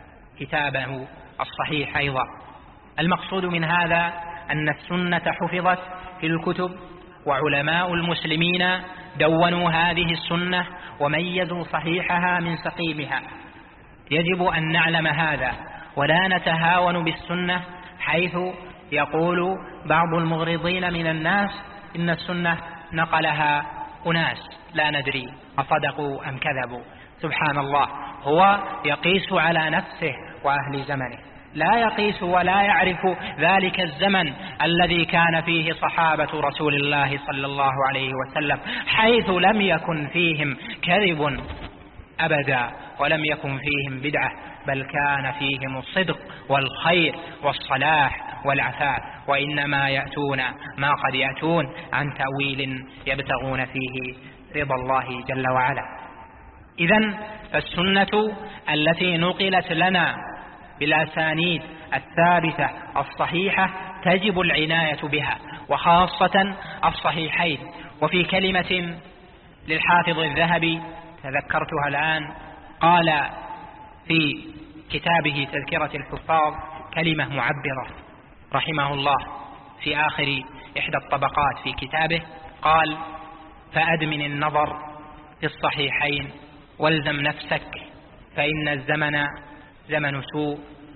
S3: كتابه الصحيح أيضا. المقصود من هذا أن السنة حفظت في الكتب، وعلماء المسلمين دونوا هذه السنة وميزوا صحيحها من سقيمها. يجب أن نعلم هذا ولا نتهاون بالسنة، حيث يقول بعض المغرضين من الناس إن السنة نقلها أناس لا ندري أصدقوا أم كذبوا. سبحان الله، هو يقيس على نفسه وأهل زمنه، لا يقيس ولا يعرف ذلك الزمن الذي كان فيه صحابة رسول الله صلى الله عليه وسلم، حيث لم يكن فيهم كذب أبدا ولم يكن فيهم بدعة، بل كان فيهم الصدق والخير والصلاح والعفاف، وإنما يأتون ما قد يأتون عن تأويل يبتغون فيه رضا الله جل وعلا. إذن السنة التي نقلت لنا بالأسانيد الثابتة الصحيحة تجب العناية بها، وخاصة الصحيحين. وفي كلمة للحافظ الذهبي تذكرتها الآن، قال في كتابه تذكرة الحفاظ كلمة معبرة رحمه الله في آخر إحدى الطبقات في كتابه، قال: فأدمن النظر في الصحيحين والزم نفسك، فإن الزمن زمن سوء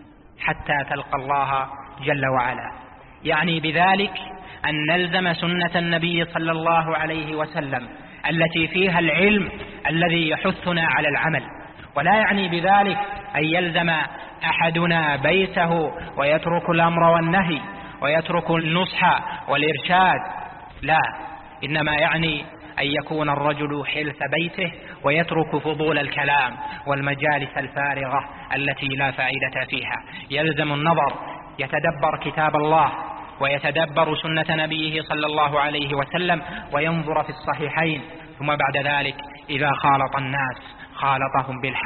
S3: حتى تلقى الله جل وعلا. يعني بذلك أن نلزم سنة النبي صلى الله عليه وسلم التي فيها العلم الذي يحثنا على العمل، ولا يعني بذلك أن يلزم أحدنا بيته ويترك الأمر والنهي ويترك النصح والإرشاد، لا، إنما يعني أن يكون الرجل حلف بيته ويترك فضول الكلام والمجالس الفارغة التي لا فائدة فيها. يلزم النظر، يتدبر كتاب الله ويتدبر سنة نبيه صلى الله عليه وسلم وينظر في الصحيحين، ثم بعد ذلك إذا خالط الناس خالطهم بالحق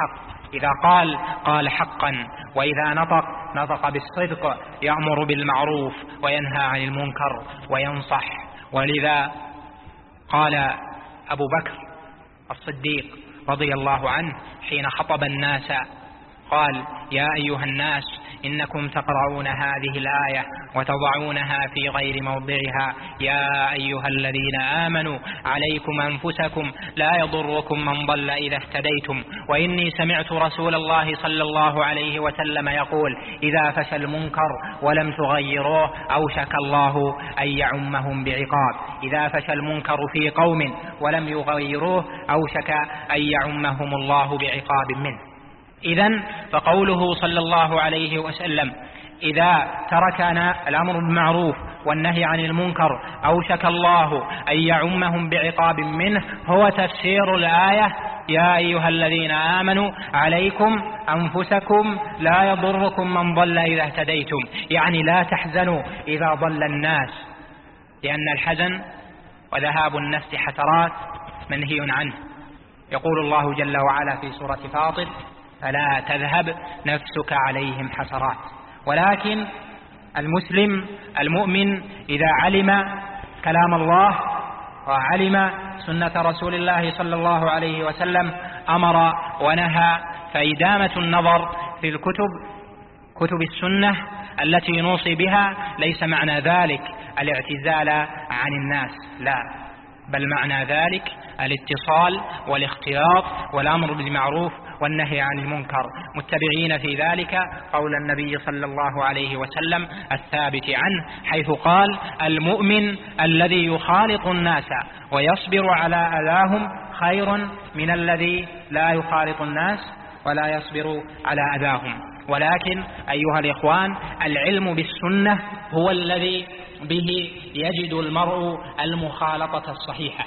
S3: إذا قال حقا، وإذا نطق بالصدق، يأمر بالمعروف وينهى عن المنكر وينصح. ولذا قال أبو بكر الصديق رضي الله عنه حين خطب الناس قال: يا أيها الناس إنكم تقرؤون هذه الآية وتضعونها في غير موضعها، يا أيها الذين آمنوا عليكم أنفسكم لا يضركم من ضل إذا اهتديتم، وإني سمعت رسول الله صلى الله عليه وسلم يقول: إذا فشى المنكر ولم تغيروه أوشك الله أن يعمهم بعقاب. إذا فشى المنكر في قوم ولم يغيروه أوشك أن يعمهم الله بعقاب منه. إذن فقوله صلى الله عليه وسلم: إذا تركنا الأمر بالمعروف والنهي عن المنكر أوشك الله أن يعمهم بعقاب منه، هو تفسير الآية: يا أيها الذين آمنوا عليكم أنفسكم لا يضركم من ضل إذا اهتديتم، يعني لا تحزنوا إذا ضل الناس، لأن الحزن وذهاب النفس حسرات منهي عنه. يقول الله جل وعلا في سورة فاطر: فلا تذهب نفسك عليهم حسرات. ولكن المسلم المؤمن إذا علم كلام الله وعلم سنة رسول الله صلى الله عليه وسلم أمر ونهى، فإدامة النظر في كتب السنة التي نوصي بها ليس معنى ذلك الاعتزال عن الناس، لا، بل معنى ذلك الاتصال والاختيار والأمر بالمعروف والنهي عن المنكر، متبعين في ذلك قول النبي صلى الله عليه وسلم الثابت عنه، حيث قال: المؤمن الذي يخالط الناس ويصبر على أذاهم خير من الذي لا يخالط الناس ولا يصبر على أذاهم. ولكن أيها الإخوان، العلم بالسنة هو الذي به يجد المرء المخالطة الصحيحة،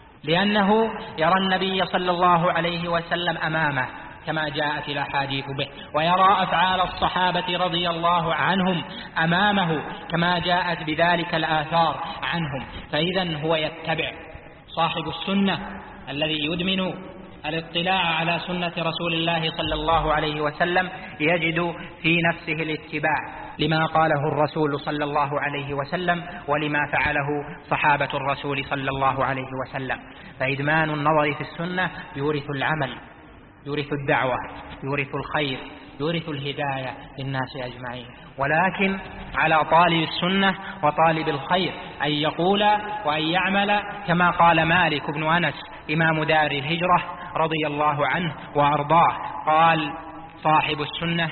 S3: لأنه يرى النبي صلى الله عليه وسلم أمامه كما جاءت الأحاديث به، ويرى أفعال الصحابة رضي الله عنهم أمامه كما جاءت بذلك الآثار عنهم، فإذا هو يتبع صاحب السنة الذي يدمن الاطلاع على سنة رسول الله صلى الله عليه وسلم يجد في نفسه الاتباع لما قاله الرسول صلى الله عليه وسلم ولما فعله صحابة الرسول صلى الله عليه وسلم. فإدمان النظر في السنة يورث العمل، يورث الدعوة، يورث الخير، يورث الهداية للناس أجمعين. ولكن على طالب السنة وطالب الخير أن يقول وأن يعمل كما قال مالك بن أنس إمام دار الهجرة رضي الله عنه وأرضاه، قال صاحب السنة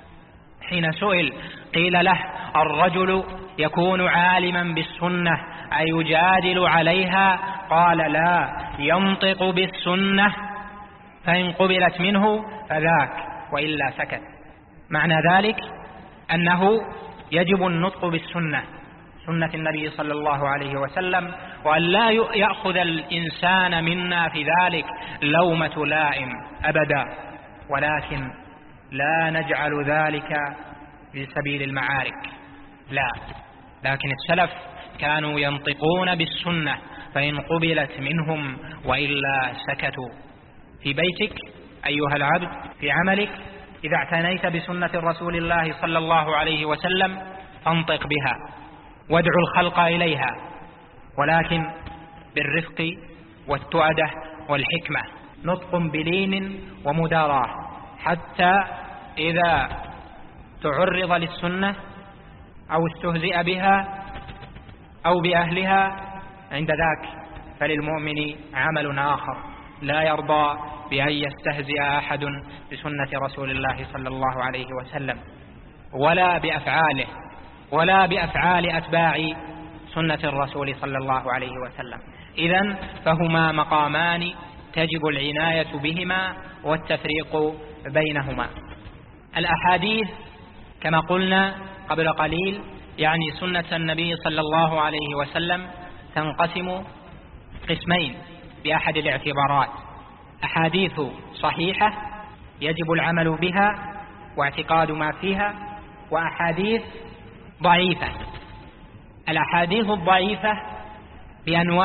S3: حين سئل قيل له: الرجل يكون عالما بالسنة أيجادل عليها؟ قال: لا، ينطق بالسنة فإن قبلت منه فذاك وإلا سكت. معنى ذلك أنه يجب النطق بالسنة، سنة النبي صلى الله عليه وسلم، وأن لا يأخذ الإنسان منا في ذلك لومة لائم أبدا، ولكن لا نجعل ذلك في سبيل المعارك، لا، لكن السلف كانوا ينطقون بالسنة فإن قبلت منهم وإلا سكتوا. في بيتك أيها العبد، في عملك، إذا اعتنيت بسنة رسول الله صلى الله عليه وسلم فانطق بها وادعو الخلق إليها، ولكن بالرفق والتؤدة والحكمة، نطق بلين ومداراة، حتى إذا تعرض للسنة أو استهزئ بها أو بأهلها عند ذاك فللمؤمن عمل آخر، لا يرضى بأن يستهزئ أحد بسنة رسول الله صلى الله عليه وسلم ولا بأفعاله ولا بأفعال أتباع سنة الرسول صلى الله عليه وسلم. إذن فهما مقامان تجب العناية بهما والتفريق بينهما. الأحاديث كما قلنا قبل قليل يعني سنة النبي صلى الله عليه وسلم تنقسم قسمين بأحد الاعتبارات: أحاديث صحيحة يجب العمل بها واعتقاد ما فيها، وأحاديث ضعيفة. الأحاديث الضعيفة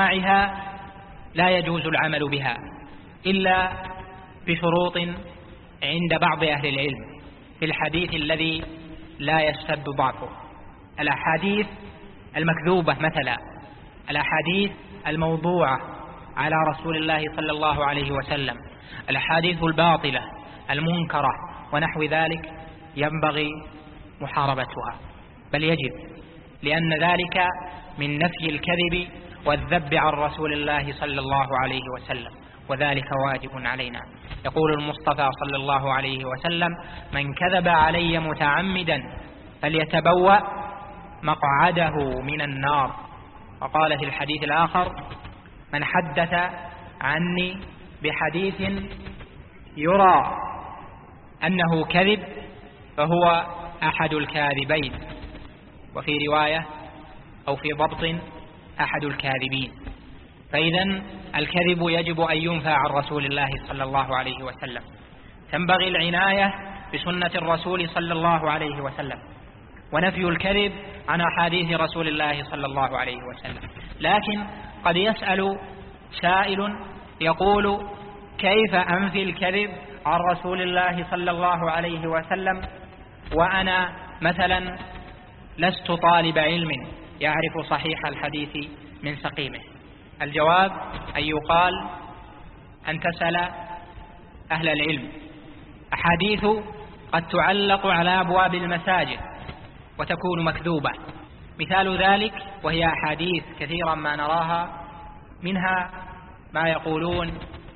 S3: بأنواعها لا يجوز العمل بها إلا بشروط عند بعض أهل العلم في الحديث الذي لا يشتد ضعفه. الأحاديث المكذوبة مثلا، الأحاديث الموضوعة على رسول الله صلى الله عليه وسلم، الأحاديث الباطلة المنكرة ونحو ذلك، ينبغي محاربتها، بل يجب، لأن ذلك من نفي الكذب والذب عن رسول الله صلى الله عليه وسلم، وذلك واجب علينا. يقول المصطفى صلى الله عليه وسلم: من كذب علي متعمدا فليتبوأ مقعده من النار. وقال في الحديث الآخر: من حدث عني بحديث يرى أنه كذب فهو أحد الكاذبين، وفي رواية أو في ضبط أحد الكاذبين. فإذن الكذب يجب أن ينفى عن رسول الله صلى الله عليه وسلم. تنبغي العناية بسنة الرسول صلى الله عليه وسلم، ونفي الكذب عن أحاديث رسول الله صلى الله عليه وسلم. لكن قد يسأل سائل يقول: كيف أنفي الكذب عن رسول الله صلى الله عليه وسلم وأنا مثلا لست طالب علم يعرف صحيح الحديث من سقيمه؟ الجواب أن يقال أن تسأل أهل العلم. أحاديث قد تعلق على أبواب المساجد وتكون مكذوبة، مثال ذلك وهي أحاديث كثيرا ما نراها، منها ما يقولون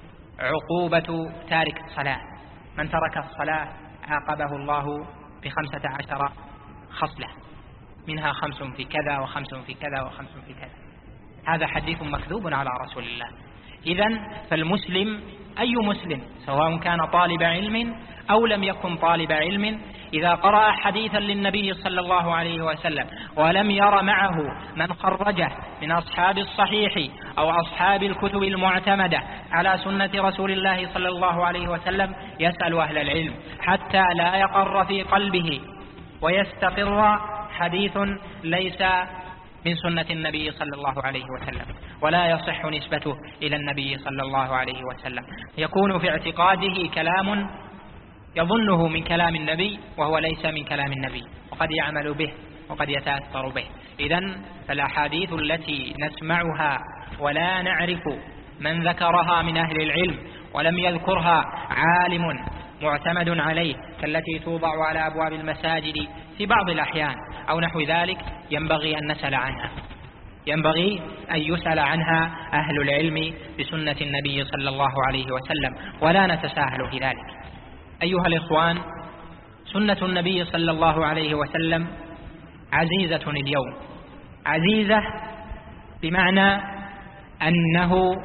S3: عقوبة تارك الصلاة، من ترك الصلاة عاقبه الله ب15 خصلة، منها 5 في كذا و5 في كذا و5 في كذا. هذا حديث مكذوب على رسول الله. إذن فالمسلم، أي مسلم سواء كان طالب علم أو لم يكن طالب علم، إذا قرأ حديثا للنبي صلى الله عليه وسلم ولم ير معه من خرجه من أصحاب الصحيح أو أصحاب الكتب المعتمدة على سنة رسول الله صلى الله عليه وسلم، يسأل أهل العلم حتى لا يقر في قلبه ويستقر حديث ليس من سنة النبي صلى الله عليه وسلم ولا يصح نسبته إلى النبي صلى الله عليه وسلم، يكون في اعتقاده كلام يظنه من كلام النبي وهو ليس من كلام النبي، وقد يعمل به وقد يتأثر به. إذن فالأحاديث التي نسمعها ولا نعرف من ذكرها من أهل العلم ولم يذكرها عالم معتمد عليه، كالتي توضع على أبواب المساجد في بعض الأحيان أو نحو ذلك، ينبغي أن نسأل عنها، ينبغي أن يسأل عنها أهل العلم بسنة النبي صلى الله عليه وسلم، ولا نتساهل في ذلك. أيها الإخوان، سنة النبي صلى الله عليه وسلم عزيزة اليوم، عزيزة بمعنى أنه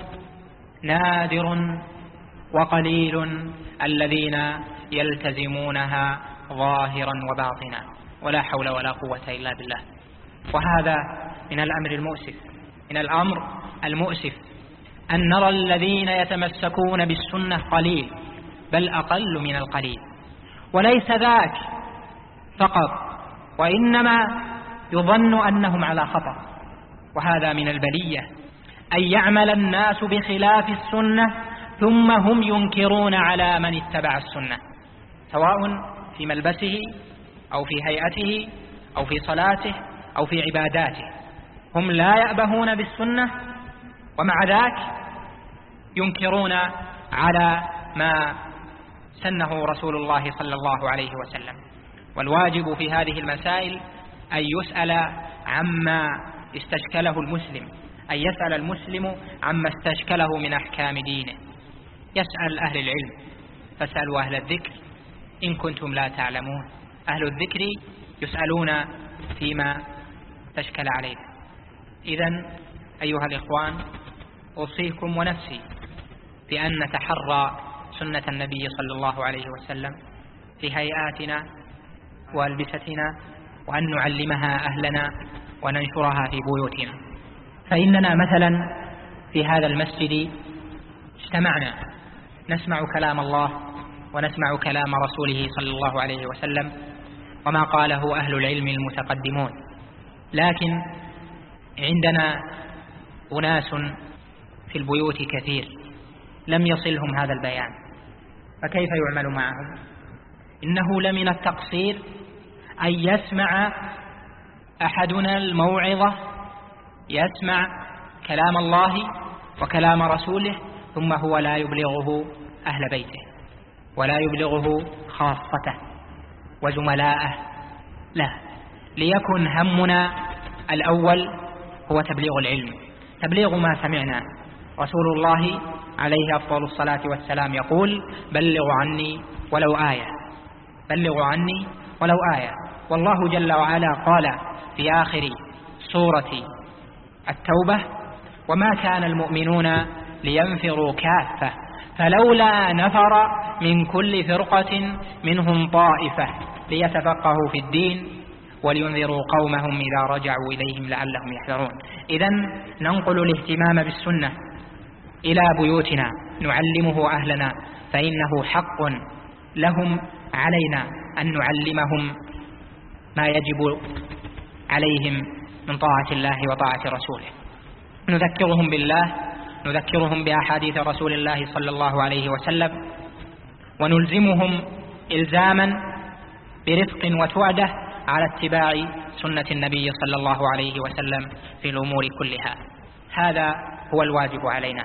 S3: نادر وقليل الذين يلتزمونها ظاهرا وباطنا، ولا حول ولا قوة إلا بالله. وهذا من الأمر المؤسف، من الأمر المؤسف أن نرى الذين يتمسكون بالسنة قليل، بل أقل من القليل. وليس ذاك فقط، وإنما يظن أنهم على خطأ. وهذا من البلية أن يعمل الناس بخلاف السنة ثم هم ينكرون على من اتبع السنة، سواء في ملبسه أو في هيئته أو في صلاته أو في عباداته. هم لا يأبهون بالسنة ومع ذاك ينكرون على ما سنه رسول الله صلى الله عليه وسلم. والواجب في هذه المسائل أن يسأل عما استشكله المسلم، أن يسأل المسلم عما استشكله من أحكام دينه، يسأل أهل العلم، فاسألوا أهل الذكر إن كنتم لا تعلمون. أهل الذكر يسألون فيما تشكل علينا. إذن أيها الإخوان، أوصيكم ونفسي بأن نتحرى سنة النبي صلى الله عليه وسلم في هيئاتنا وألبستنا، وأن نعلمها أهلنا وننشرها في بيوتنا. فإننا مثلا في هذا المسجد اجتمعنا نسمع كلام الله ونسمع كلام رسوله صلى الله عليه وسلم وما قاله أهل العلم المتقدمون، لكن عندنا أناس في البيوت كثير لم يصلهم هذا البيان، فكيف يعمل معهم؟ إنه لمن التقصير أن يسمع أحدنا الموعظة، يسمع كلام الله وكلام رسوله، ثم هو لا يبلغه أهل بيته ولا يبلغه خاصته وزملاءه. لا، ليكن همنا الأول هو تبليغ العلم، تبليغ ما سمعنا. رسول الله عليه أفضل الصلاة والسلام يقول: بلغوا عني ولو آية، بلغوا عني ولو آية. والله جل وعلا قال في آخر سورة التوبة: وما كان المؤمنون لينفروا كافة فلولا نفر من كل فرقة منهم طائفة ليتفقهوا في الدين ولينذروا قومهم إذا رجعوا إليهم لعلهم يحذرون. إذن ننقل الاهتمام بالسنة إلى بيوتنا، نعلمه أهلنا، فإنه حق لهم علينا أن نعلمهم ما يجب عليهم من طاعة الله وطاعة رسوله. نذكرهم بالله، نذكرهم بأحاديث رسول الله صلى الله عليه وسلم، ونلزمهم إلزاما برفق وتوعدة على اتباع سنة النبي صلى الله عليه وسلم في الأمور كلها. هذا هو الواجب علينا.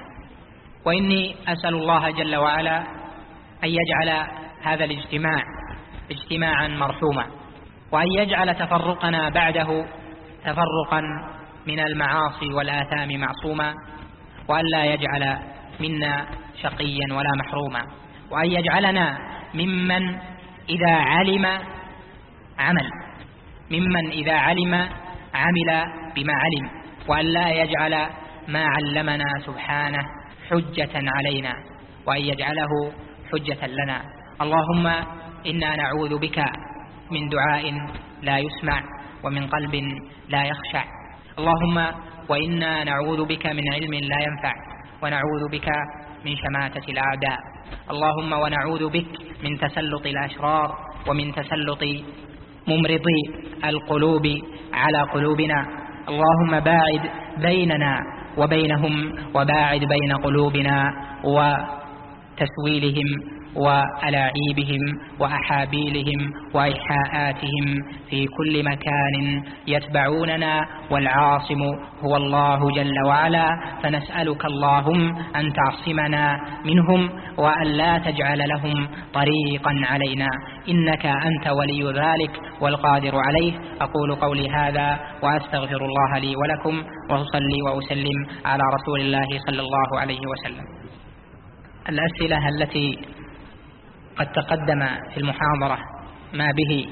S3: وإني أسأل الله جل وعلا أن يجعل هذا الاجتماع اجتماعا مرحوما، وأن يجعل تفرقنا بعده تفرقا من المعاصي والآثام معصوما، وأن لا يجعل منا شقيا ولا محروما، وأن يجعلنا ممن إذا علم عمل، ممن إذا علم عمل بما علم، وأن لا يجعل ما علمنا سبحانه حجة علينا، وأن يجعله حجة لنا. اللهم إنا نعوذ بك من دعاء لا يسمع ومن قلب لا يخشع. اللهم وإنا نعوذ بك من علم لا ينفع، ونعوذ بك من شماتة الأعداء. اللهم ونعوذ بك من تسلط الأشرار ومن تسلط ممرضي القلوب على قلوبنا. اللهم باعد بيننا وبينهم، وباعد بين قلوبنا وتسويلهم وألاعيبهم وأحابيلهم وإيحاءاتهم في كل مكان يتبعوننا، والعاصم هو الله جل وعلا. فنسألك اللهم أن تعصمنا منهم وأن لا تجعل لهم طريقا علينا، إنك أنت ولي ذلك والقادر عليه. أقول قولي هذا وأستغفر الله لي ولكم، وأصلي وأسلم على رسول الله صلى الله عليه وسلم. الأسئلة التي قد تقدم في المحاضرة ما به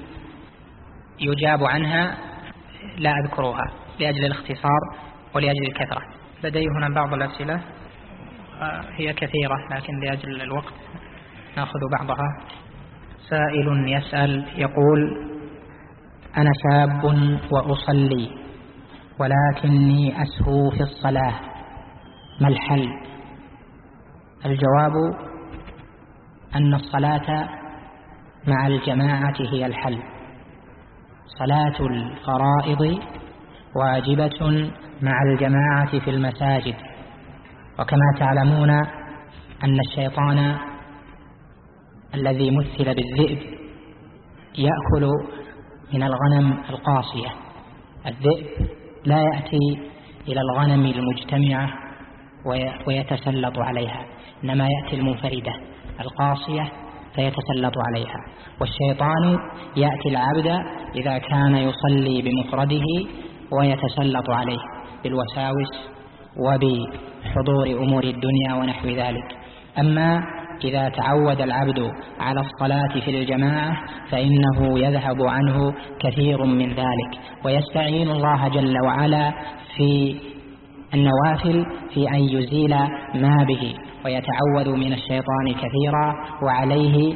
S3: يجاب عنها لا أذكرها لأجل الاختصار ولأجل الكثرة. لدي هنا بعض الأسئلة هي كثيرة، لكن لأجل الوقت نأخذ بعضها. سائل يسأل يقول: أنا شاب وأصلي ولكني أسهو في الصلاة، ما الحل؟ الجواب أن الصلاة مع الجماعة هي الحل. صلاة الفرائض واجبة مع الجماعة في المساجد، وكما تعلمون أن الشيطان الذي مثل بالذئب يأكل من الغنم القاصية. الذئب لا يأتي إلى الغنم المجتمعة ويتسلط عليها، إنما يأتي المنفردة القاصية فيتسلط عليها. والشيطان يأتي العبد إذا كان يصلي بمفرده ويتسلط عليه بالوساوس وبحضور أمور الدنيا ونحو ذلك. أما إذا تعود العبد على الصلاة في الجماعة فإنه يذهب عنه كثير من ذلك، ويستعين الله جل وعلا في النوافل في أن يزيل ما به، ويتعوذ من الشيطان كثيرا. وعليه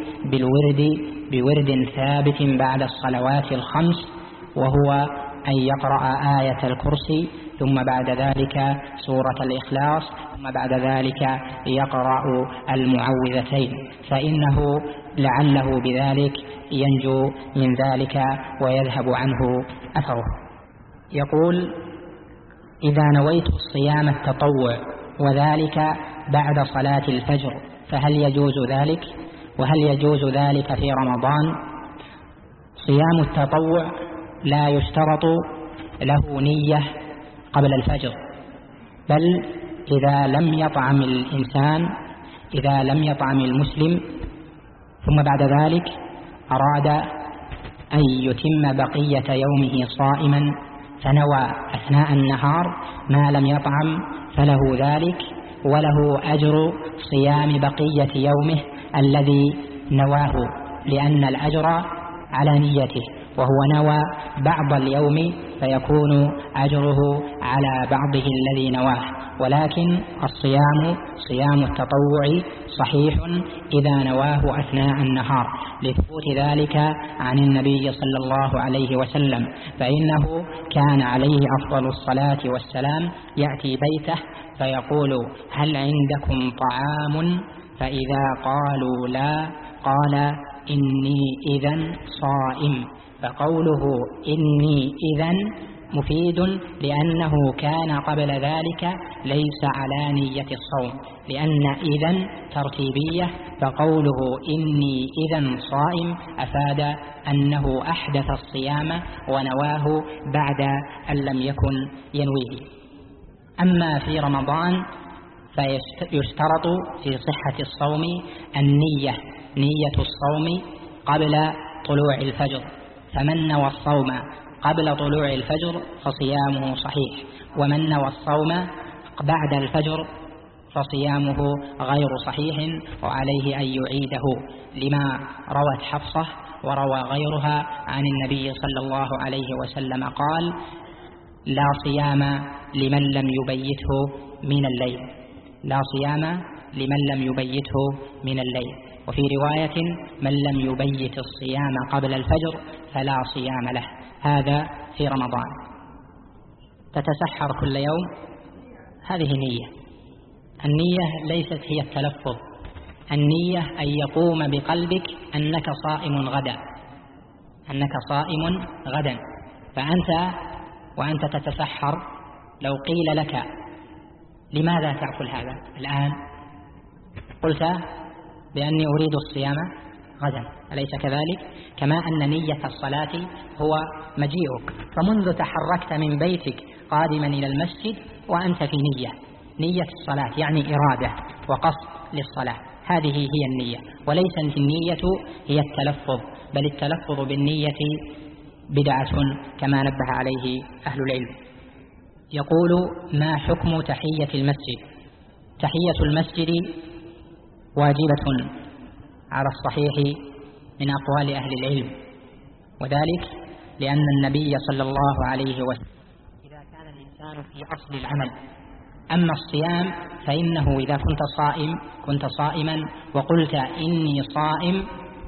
S3: بورد ثابت بعد الصلوات الخمس، وهو أن يقرأ آية الكرسي، ثم بعد ذلك سورة الإخلاص، ثم بعد ذلك يقرأ المعوذتين، فإنه لعله بذلك ينجو من ذلك ويذهب عنه أثره. يقول: إذا نويت الصيام التطوع وذلك بعد صلاة الفجر فهل يجوز ذلك؟
S2: وهل يجوز ذلك في رمضان؟ صيام التطوع لا يشترط له نية قبل الفجر، بل إذا لم يطعم المسلم ثم بعد ذلك أراد أن يتم بقية يومه صائما فنوى أثناء النهار ما لم يطعم فله ذلك، وله أجر صيام بقية يومه الذي نواه، لأن الأجر على نيته، وهو نوى بعض اليوم فيكون أجره على بعضه الذي نواه. ولكن صيام التطوع صحيح إذا نواه أثناء النهار، لثبوت ذلك عن النبي صلى الله عليه وسلم، فإنه كان عليه أفضل الصلاة والسلام يأتي بيته فيقول: هل عندكم طعام؟ فإذا قالوا لا قال: إني إذن صائم. فقوله إني إذن مفيد، لأنه كان قبل ذلك ليس على نية الصوم، لأن إذن ترتيبية، فقوله إني إذن صائم أفاد أنه أحدث الصيام ونواه بعد أن لم يكن ينويه. أما في رمضان فيشترط في صحة الصوم نية الصوم قبل طلوع الفجر، فمن نوى الصوم قبل طلوع الفجر فصيامه صحيح، ومن نوى الصوم بعد الفجر فصيامه غير صحيح وعليه أن يعيده، لما روت حفصة وروى غيرها عن النبي صلى الله عليه وسلم قال: لا صيام لمن لم يبيته من الليل، لا صيام لمن لم يبيته من الليل. وفي رواية: من لم يبيت الصيام قبل الفجر فلا صيام له. هذا في رمضان. تتسحر كل يوم، هذه نية. النية ليست هي التلفظ، النية أن يقوم بقلبك أنك صائم غدا، فأنت وأنت تتسحر لو قيل لك: لماذا تأكل هذا الآن؟ قلت: بأني أريد الصيام غدا، أليس كذلك؟ كما أن نية الصلاة هو مجيئك، فمنذ تحركت من بيتك قادما إلى المسجد وأنت في نية الصلاة، يعني إرادة وقصد للصلاة، هذه هي النية، وليست النية هي التلفظ، بل التلفظ بالنية بدعة كما نبه عليه أهل العلم. يقول: ما حكم تحية المسجد؟ تحية المسجد واجبة على الصحيح من أقوال أهل العلم، وذلك لأن النبي صلى الله عليه وسلم إذا كان الإنسان في أصل العمل. أما الصيام فإنه إذا كنت صائما وقلت إني صائم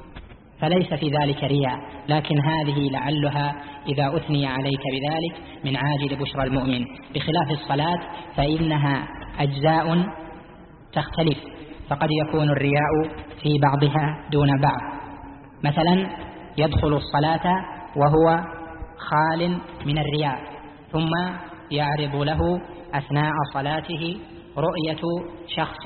S2: فليس في ذلك رياء، لكن هذه لعلها إذا أثني عليك بذلك من عاجل بشرى المؤمن، بخلاف الصلاة فإنها أجزاء تختلف، فقد يكون الرياء في بعضها دون بعض. مثلا يدخل الصلاة وهو خال من الرياء، ثم يعرض له أثناء صلاته رؤية شخص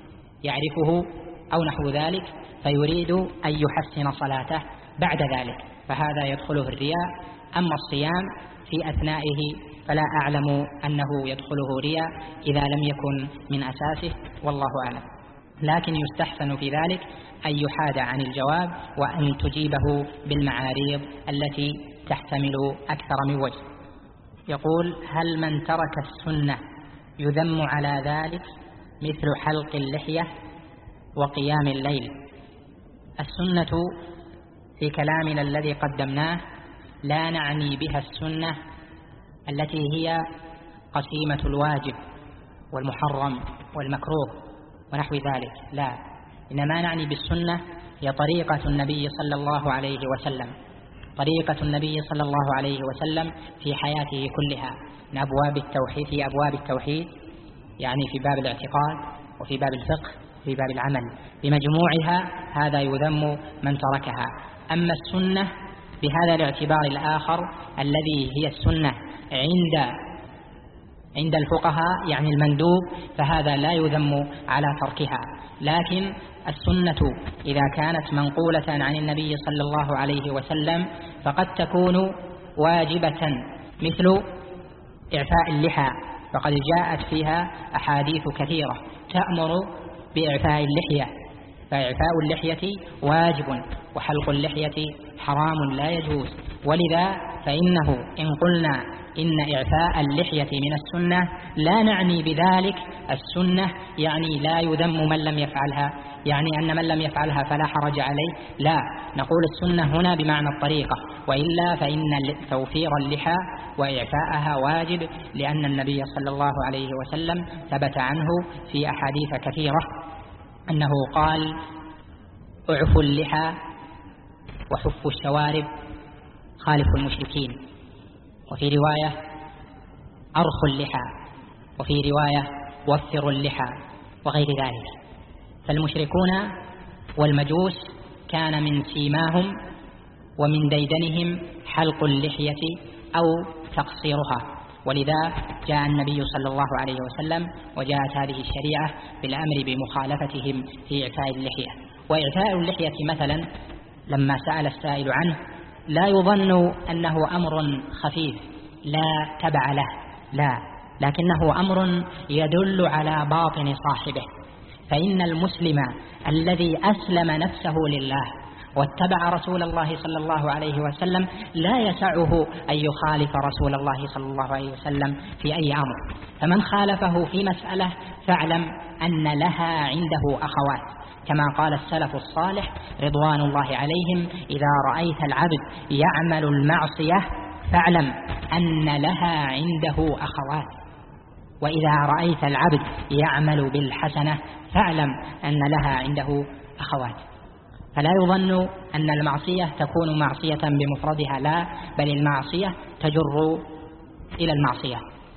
S2: يعرفه أو نحو ذلك، فيريد أن يحسن صلاته بعد ذلك، فهذا يدخله الرياء. أما الصيام في أثنائه فلا أعلم أنه يدخله رياء إذا لم يكن من أساسه، والله أعلم. لكن يستحسن في ذلك أن يحاد عن الجواب وأن تجيبه بالمعاريض التي تحتمل أكثر من وجه. يقول: هل من ترك السنة يذم على ذلك مثل حلق اللحية وقيام الليل؟ السنة في كلامنا الذي قدمناه لا نعني بها السنة التي هي قسيمة الواجب والمحرم والمكروه ونحو ذلك، لا، إنما نعني بالسنة هي طريقة النبي صلى الله عليه وسلم، طريقة النبي صلى الله عليه وسلم في حياته كلها، من أبواب التوحيد، في أبواب التوحيد يعني في باب الاعتقاد وفي باب الفقه وفي باب العمل، بمجموعها هذا يذم من تركها. أما السنة بهذا الاعتبار الآخر الذي هي السنة عند الفقهاء يعني المندوب، فهذا لا يذم على تركها، لكن السنة إذا كانت منقولة عن النبي صلى الله عليه وسلم فقد تكون واجبة، مثل إعفاء اللحى، فقد جاءت فيها أحاديث كثيرة تأمر بإعفاء اللحية، فإعفاء اللحية واجب، وحلق اللحية حرام لا يجوز. ولذا فإنه إن قلنا إن إعفاء اللحية من السنة لا نعني بذلك السنة يعني لا يذم من لم يفعلها، يعني أن من لم يفعلها فلا حرج عليه، لا، نقول السنة هنا بمعنى الطريقة، وإلا فإن توفير اللحى وإعفاءها واجب، لأن النبي صلى الله عليه وسلم ثبت عنه في أحاديث كثيرة أنه قال: اعفوا اللحى وحفوا الشوارب خالفوا المشركين، وفي رواية أرخوا اللحى، وفي رواية وفروا اللحى، وغير ذلك. فالمشركون والمجوس كان من سيماهم ومن ديدنهم حلق اللحية أو تقصيرها، ولذا جاء النبي صلى الله عليه وسلم وجاءت هذه الشريعة بالأمر بمخالفتهم في إعفاء اللحية. وإعفاء اللحية مثلا لما سأل السائل عنه لا يظن أنه أمر خفيف لا تبع له، لا، لكنه أمر يدل على باطن صاحبه. فإن المسلم الذي أسلم نفسه لله واتبع رسول الله صلى الله عليه وسلم لا يسعه أن يخالف رسول الله صلى الله عليه وسلم في أي أمر، فمن خالفه في مسألة فاعلم أن لها عنده أخوات، كما قال السلف الصالح رضوان الله عليهم: إذا رأيت العبد يعمل المعصية فاعلم أن لها عنده أخوات، وإذا رأيت العبد يعمل بالحسنة فاعلم أن لها عنده أخوات. فلا يظن أن المعصية تكون معصية بمفردها، لا، بل المعصية تجر إلى المعصية،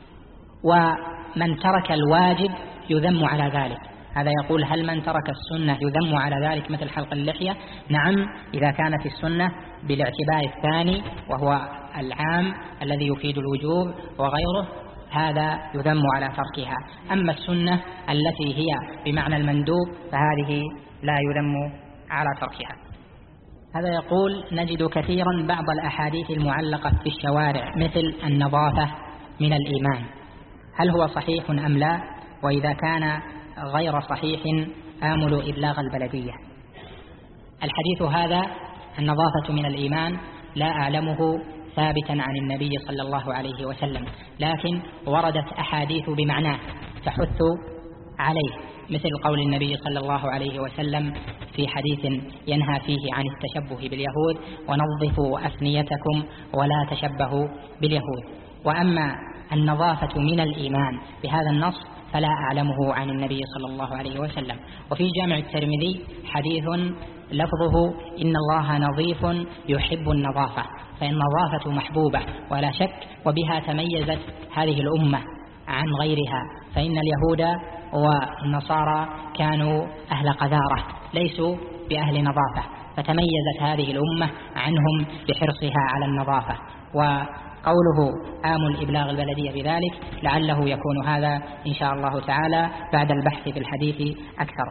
S2: ومن ترك الواجب يذم على ذلك. هذا يقول: هل من ترك السنة يذم على ذلك مثل حلق اللحية؟ نعم، إذا كانت السنة بالاعتبار الثاني وهو العام الذي يفيد الوجوب وغيره، هذا يذم على تركها. أما السنة التي هي بمعنى المندوب فهذه لا يذم على تركها. هذا يقول: نجد كثيرا بعض الأحاديث المعلقة في الشوارع مثل النظافة من الإيمان، هل هو صحيح أم لا؟ وإذا كان غير صحيح آمل إبلاغ البلدية. الحديث هذا النظافة من الإيمان لا أعلمه ثابتا عن النبي صلى الله عليه وسلم، لكن وردت أحاديث بمعناه تحث عليه، مثل قول النبي صلى الله عليه وسلم في حديث ينهى فيه عن التشبه باليهود: ونظفوا أفنيتكم ولا تشبهوا باليهود. وأما النظافة من الإيمان بهذا النص فلا أعلمه عن النبي صلى الله عليه وسلم. وفي جامع الترمذي حديث لفظه: إن الله نظيف يحب النظافة، فالنظافة محبوبة ولا شك، وبها تميزت هذه الأمة عن غيرها، فإن اليهود والنصارى كانوا أهل قذارة ليسوا بأهل نظافة، فتميزت هذه الأمة عنهم بحرصها على النظافة. وقوله آمل إبلاغ البلدية بذلك لعله يكون هذا إن شاء الله تعالى بعد البحث في الحديث أكثر.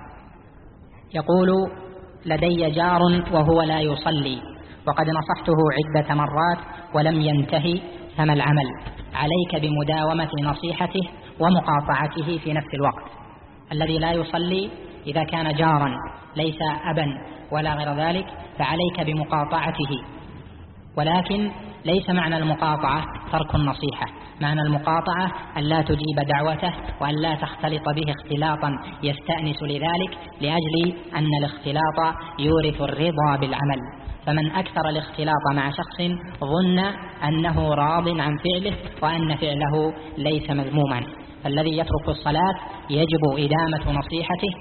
S2: يقول: لدي جار وهو لا يصلي وقد نصحته عدة مرات ولم ينتهي، فما العمل؟ عليك بمداومة نصيحته ومقاطعته في نفس الوقت. الذي لا يصلي إذا كان جارا ليس أبا ولا غير ذلك فعليك بمقاطعته، ولكن ليس معنى المقاطعة ترك النصيحة، معنى المقاطعة أن لا تجيب دعوته وأن لا تختلط به اختلاطا يستأنس لذلك، لأجل أن الاختلاط يورث الرضا بالعمل. فمن أكثر الاختلاط مع شخص ظن أنه راض عن فعله وأن فعله ليس مذموما، فالذي يترك الصلاة يجب إدامة نصيحته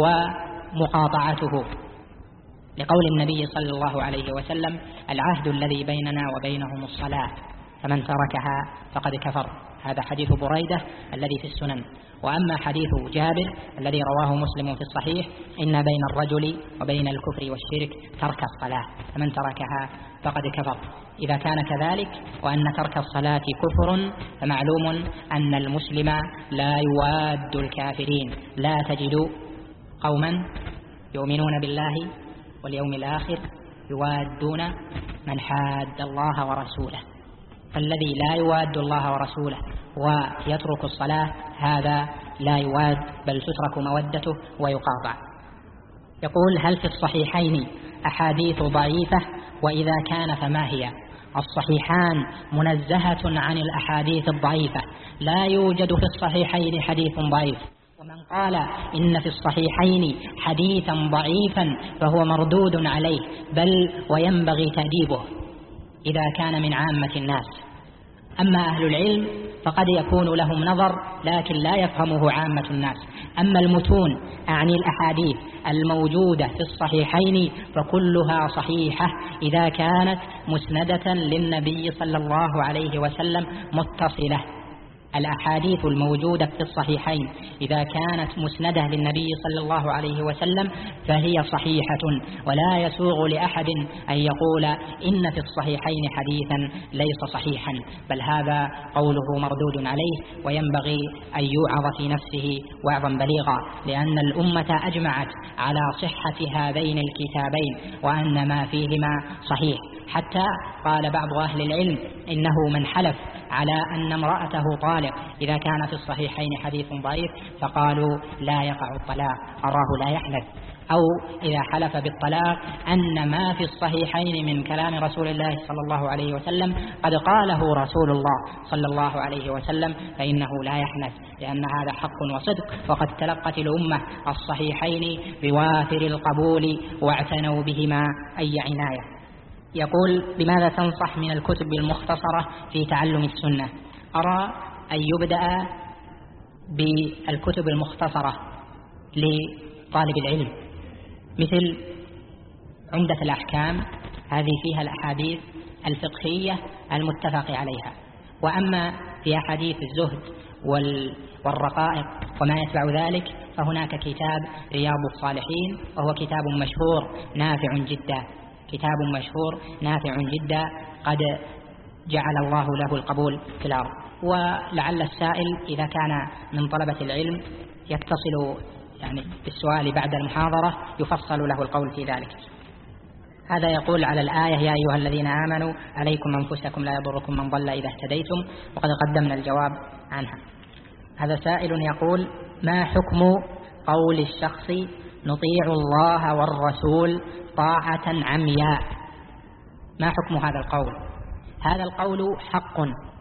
S2: ومقاطعته، لقول النبي صلى الله عليه وسلم: العهد الذي بيننا وبينهم الصلاة فمن تركها فقد كفر. هذا حديث بريدة الذي في السنن. وأما حديث جابر الذي رواه مسلم في الصحيح: إن بين الرجل وبين الكفر والشرك ترك الصلاة فمن تركها فقد كفر. إذا كان كذلك وأن ترك الصلاة كفر فمعلوم أن المسلم لا يواد الكافرين، لا تجد قوما يؤمنون بالله واليوم الآخر يوادون من حاد الله ورسوله. فالذي لا يواد الله ورسوله ويترك الصلاة هذا لا يواد، بل تترك مودته ويقاطع. يقول: هل في الصحيحين أحاديث ضعيفة؟ وإذا كان فما هي؟ الصحيحان منزهة عن الأحاديث الضعيفة، لا يوجد في الصحيحين حديث ضعيف، ومن قال إن في الصحيحين حديثا ضعيفا فهو مردود عليه، بل وينبغي تأديبه إذا كان من عامة الناس. أما أهل العلم فقد يكون لهم نظر لكن لا يفهمه عامة الناس. أما المتون أعني الأحاديث الموجودة في الصحيحين فكلها صحيحة إذا كانت مسندة للنبي صلى الله عليه وسلم متصلة. الأحاديث الموجودة في الصحيحين إذا كانت مسندة للنبي صلى الله عليه وسلم فهي صحيحة، ولا يسوغ لأحد أن يقول إن في الصحيحين حديثا ليس صحيحا، بل هذا قوله مردود عليه، وينبغي أن يوعظ في نفسه وعظا بليغا، لأن الأمة أجمعت على صحة هذين الكتابين وأن ما فيهما صحيح. حتى قال بعض أهل العلم إنه من حلف على أن امرأته طالق إذا كان في الصحيحين حديث ضعيف فقالوا لا يقع الطلاق، أراه لا يحلف. أو إذا حلف بالطلاق أن ما في الصحيحين من كلام رسول الله صلى الله عليه وسلم قد قاله رسول الله صلى الله عليه وسلم فإنه لا يحنث، لأن هذا حق وصدق، وقد تلقت الأمة الصحيحين بوافر القبول واعتنوا بهما أي عناية. يقول: لماذا تنصح من الكتب المختصرة في تعلم السنة؟ أرى أن يبدأ بالكتب المختصرة لطالب العلم، مثل عمدة الأحكام، هذه فيها الأحاديث الفقهية المتفق عليها. وأما في أحاديث الزهد والرقائق وما يتبع ذلك فهناك كتاب رياض الصالحين، وهو كتاب مشهور نافع جدا، كتاب مشهور نافع جدا قد جعل الله له القبول في الأرض. ولعل السائل إذا كان من طلبة العلم يتصل بالسؤال بعد المحاضرة يفصل له القول في ذلك. هذا يقول على الآية: يا أيها الذين آمنوا عليكم أنفسكم لا يضركم من ضل إذا اهتديتم، وقد قدمنا الجواب عنها. هذا سائل يقول: ما حكم قول الشخص نطيع الله والرسول طاعة عمياء؟ ما حكم هذا القول؟ هذا القول حق،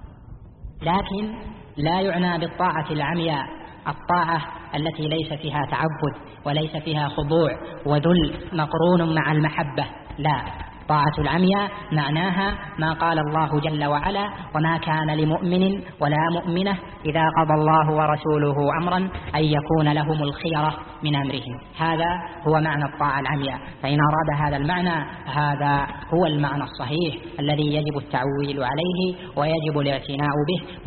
S2: لكن لا يعنى بالطاعة العمياء الطاعة التي ليس فيها تعبد وليس فيها خضوع وذل مقرون مع المحبة، لا، طاعة العمياء معناها ما قال الله جل وعلا: وما كان لمؤمن ولا مؤمنة إذا قضى الله ورسوله أمرا أن يكون لهم الخيرة من أمرهم. هذا هو معنى الطاعة العمياء. فإن أراد هذا المعنى هذا هو المعنى الصحيح الذي يجب التعويل عليه ويجب الاعتناء به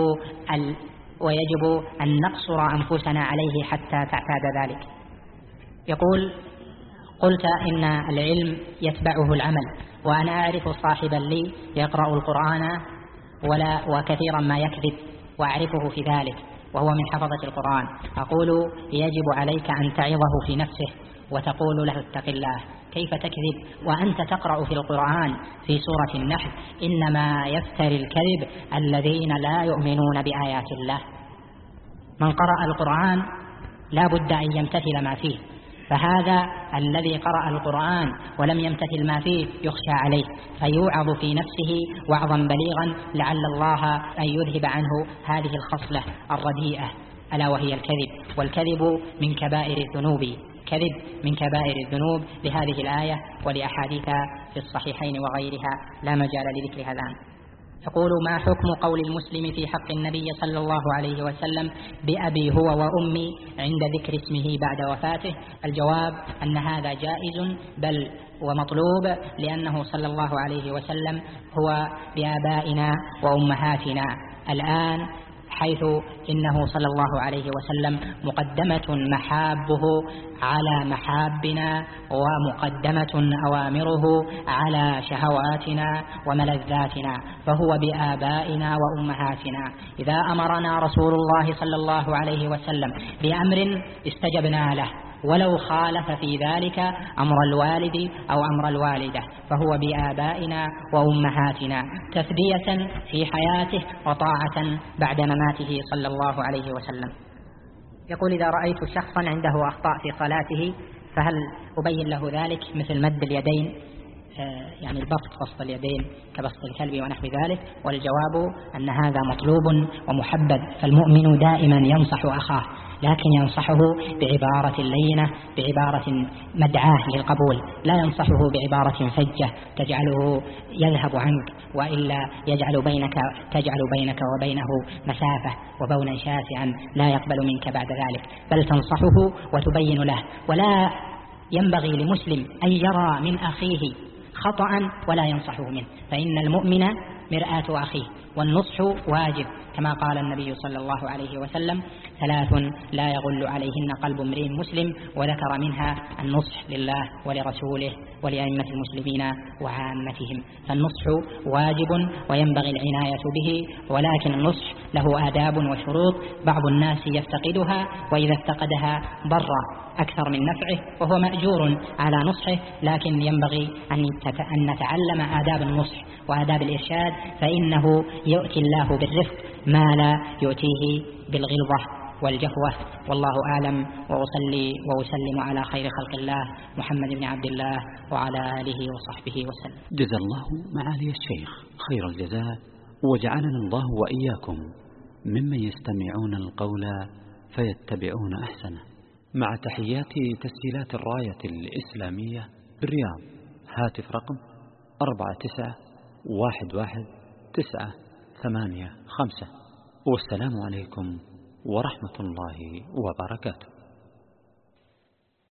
S2: ويجب أن نقصر أنفسنا عليه حتى تعتاد ذلك. يقول: قلت إن العلم يتبعه العمل، وأنا أعرف صاحبا لي يقرأ القرآن وكثيرا ما يكذب وأعرفه في ذلك وهو من حفظة القرآن. أقول: يجب عليك أن تعظه في نفسه وتقول له اتق الله، كيف تكذب وأنت تقرأ في القرآن في سورة النحل: إنما يفتري الكذب الذين لا يؤمنون بآيات الله. من قرأ القرآن لا بد أن يمتثل ما فيه، فهذا الذي قرأ القرآن ولم يمتثل ما فيه يخشى عليه فيوعظ في نفسه وعظا بليغا لعل الله أن يذهب عنه هذه الخصلة الرديئة ألا وهي الكذب. والكذب من كبائر الذنوب، كذب من كبائر الذنوب لهذه الآية ولأحاديث في الصحيحين وغيرها لا مجال لذكرها الآن. يقول: ما حكم قول المسلم في حق النبي صلى الله عليه وسلم بأبي هو وأمي عند ذكر اسمه بعد وفاته؟ الجواب أن هذا جائز بل ومطلوب، لأنه صلى الله عليه وسلم هو بآبائنا وأمهاتنا الآن، حيث إنه صلى الله عليه وسلم مقدمة محابه على محابنا ومقدمة أوامره على شهواتنا وملذاتنا، فهو بآبائنا وأمهاتنا. إذا أمرنا رسول الله صلى الله عليه وسلم بأمر استجبنا له ولو خالف في ذلك أمر الوالد أو أمر الوالدة، فهو بآبائنا وأمهاتنا تثبية في حياته وطاعة بعد مماته صلى الله عليه وسلم. يقول: إذا رأيت شخصا عنده أخطاء في صلاته فهل أبين له ذلك مثل مد اليدين، يعني بسط اليدين كبسط الكلب ونحو ذلك؟ والجواب أن هذا مطلوب ومحبب، فالمؤمن دائما ينصح أخاه، لكن ينصحه بعبارة لينة، بعبارة مدعاة للقبول، لا ينصحه بعبارة فجة تجعله يذهب عنك، وإلا تجعل بينك وبينه مسافة وبونا شاسعا لا يقبل منك بعد ذلك، بل تنصحه وتبين له. ولا ينبغي لمسلم أن يرى من أخيه خطأ ولا ينصحه منه، فإن المؤمن مرآة أخيه، والنصح واجب كما قال النبي صلى الله عليه وسلم: 3 لا يغل عليهن قلب امرئ مسلم، وذكر منها النصح لله ولرسوله ولأئمة المسلمين وعامتهم. فالنصح واجب وينبغي العناية به، ولكن النصح له آداب وشروط بعض الناس يفتقدها، وإذا افتقدها ضر أكثر من نفعه، وهو مأجور على نصحه، لكن ينبغي أن نتعلم آداب النصح وآداب الإرشاد، فإنه يؤتي الله بالرفق ما لا يؤتيه بالغلظة والجهوة. والله أعلم، وأصلي وأسلم على خير خلق الله محمد بن عبد الله وعلى آله وصحبه وسلم.
S1: جزا الله معالي الشيخ خير الجزاء، وجعلنا الله وإياكم ممن يستمعون القول فيتبعون أحسنه. مع تحيات تسجيلات الراية الإسلامية بالرياض، هاتف رقم 4911985. والسلام عليكم ورحمة الله وبركاته.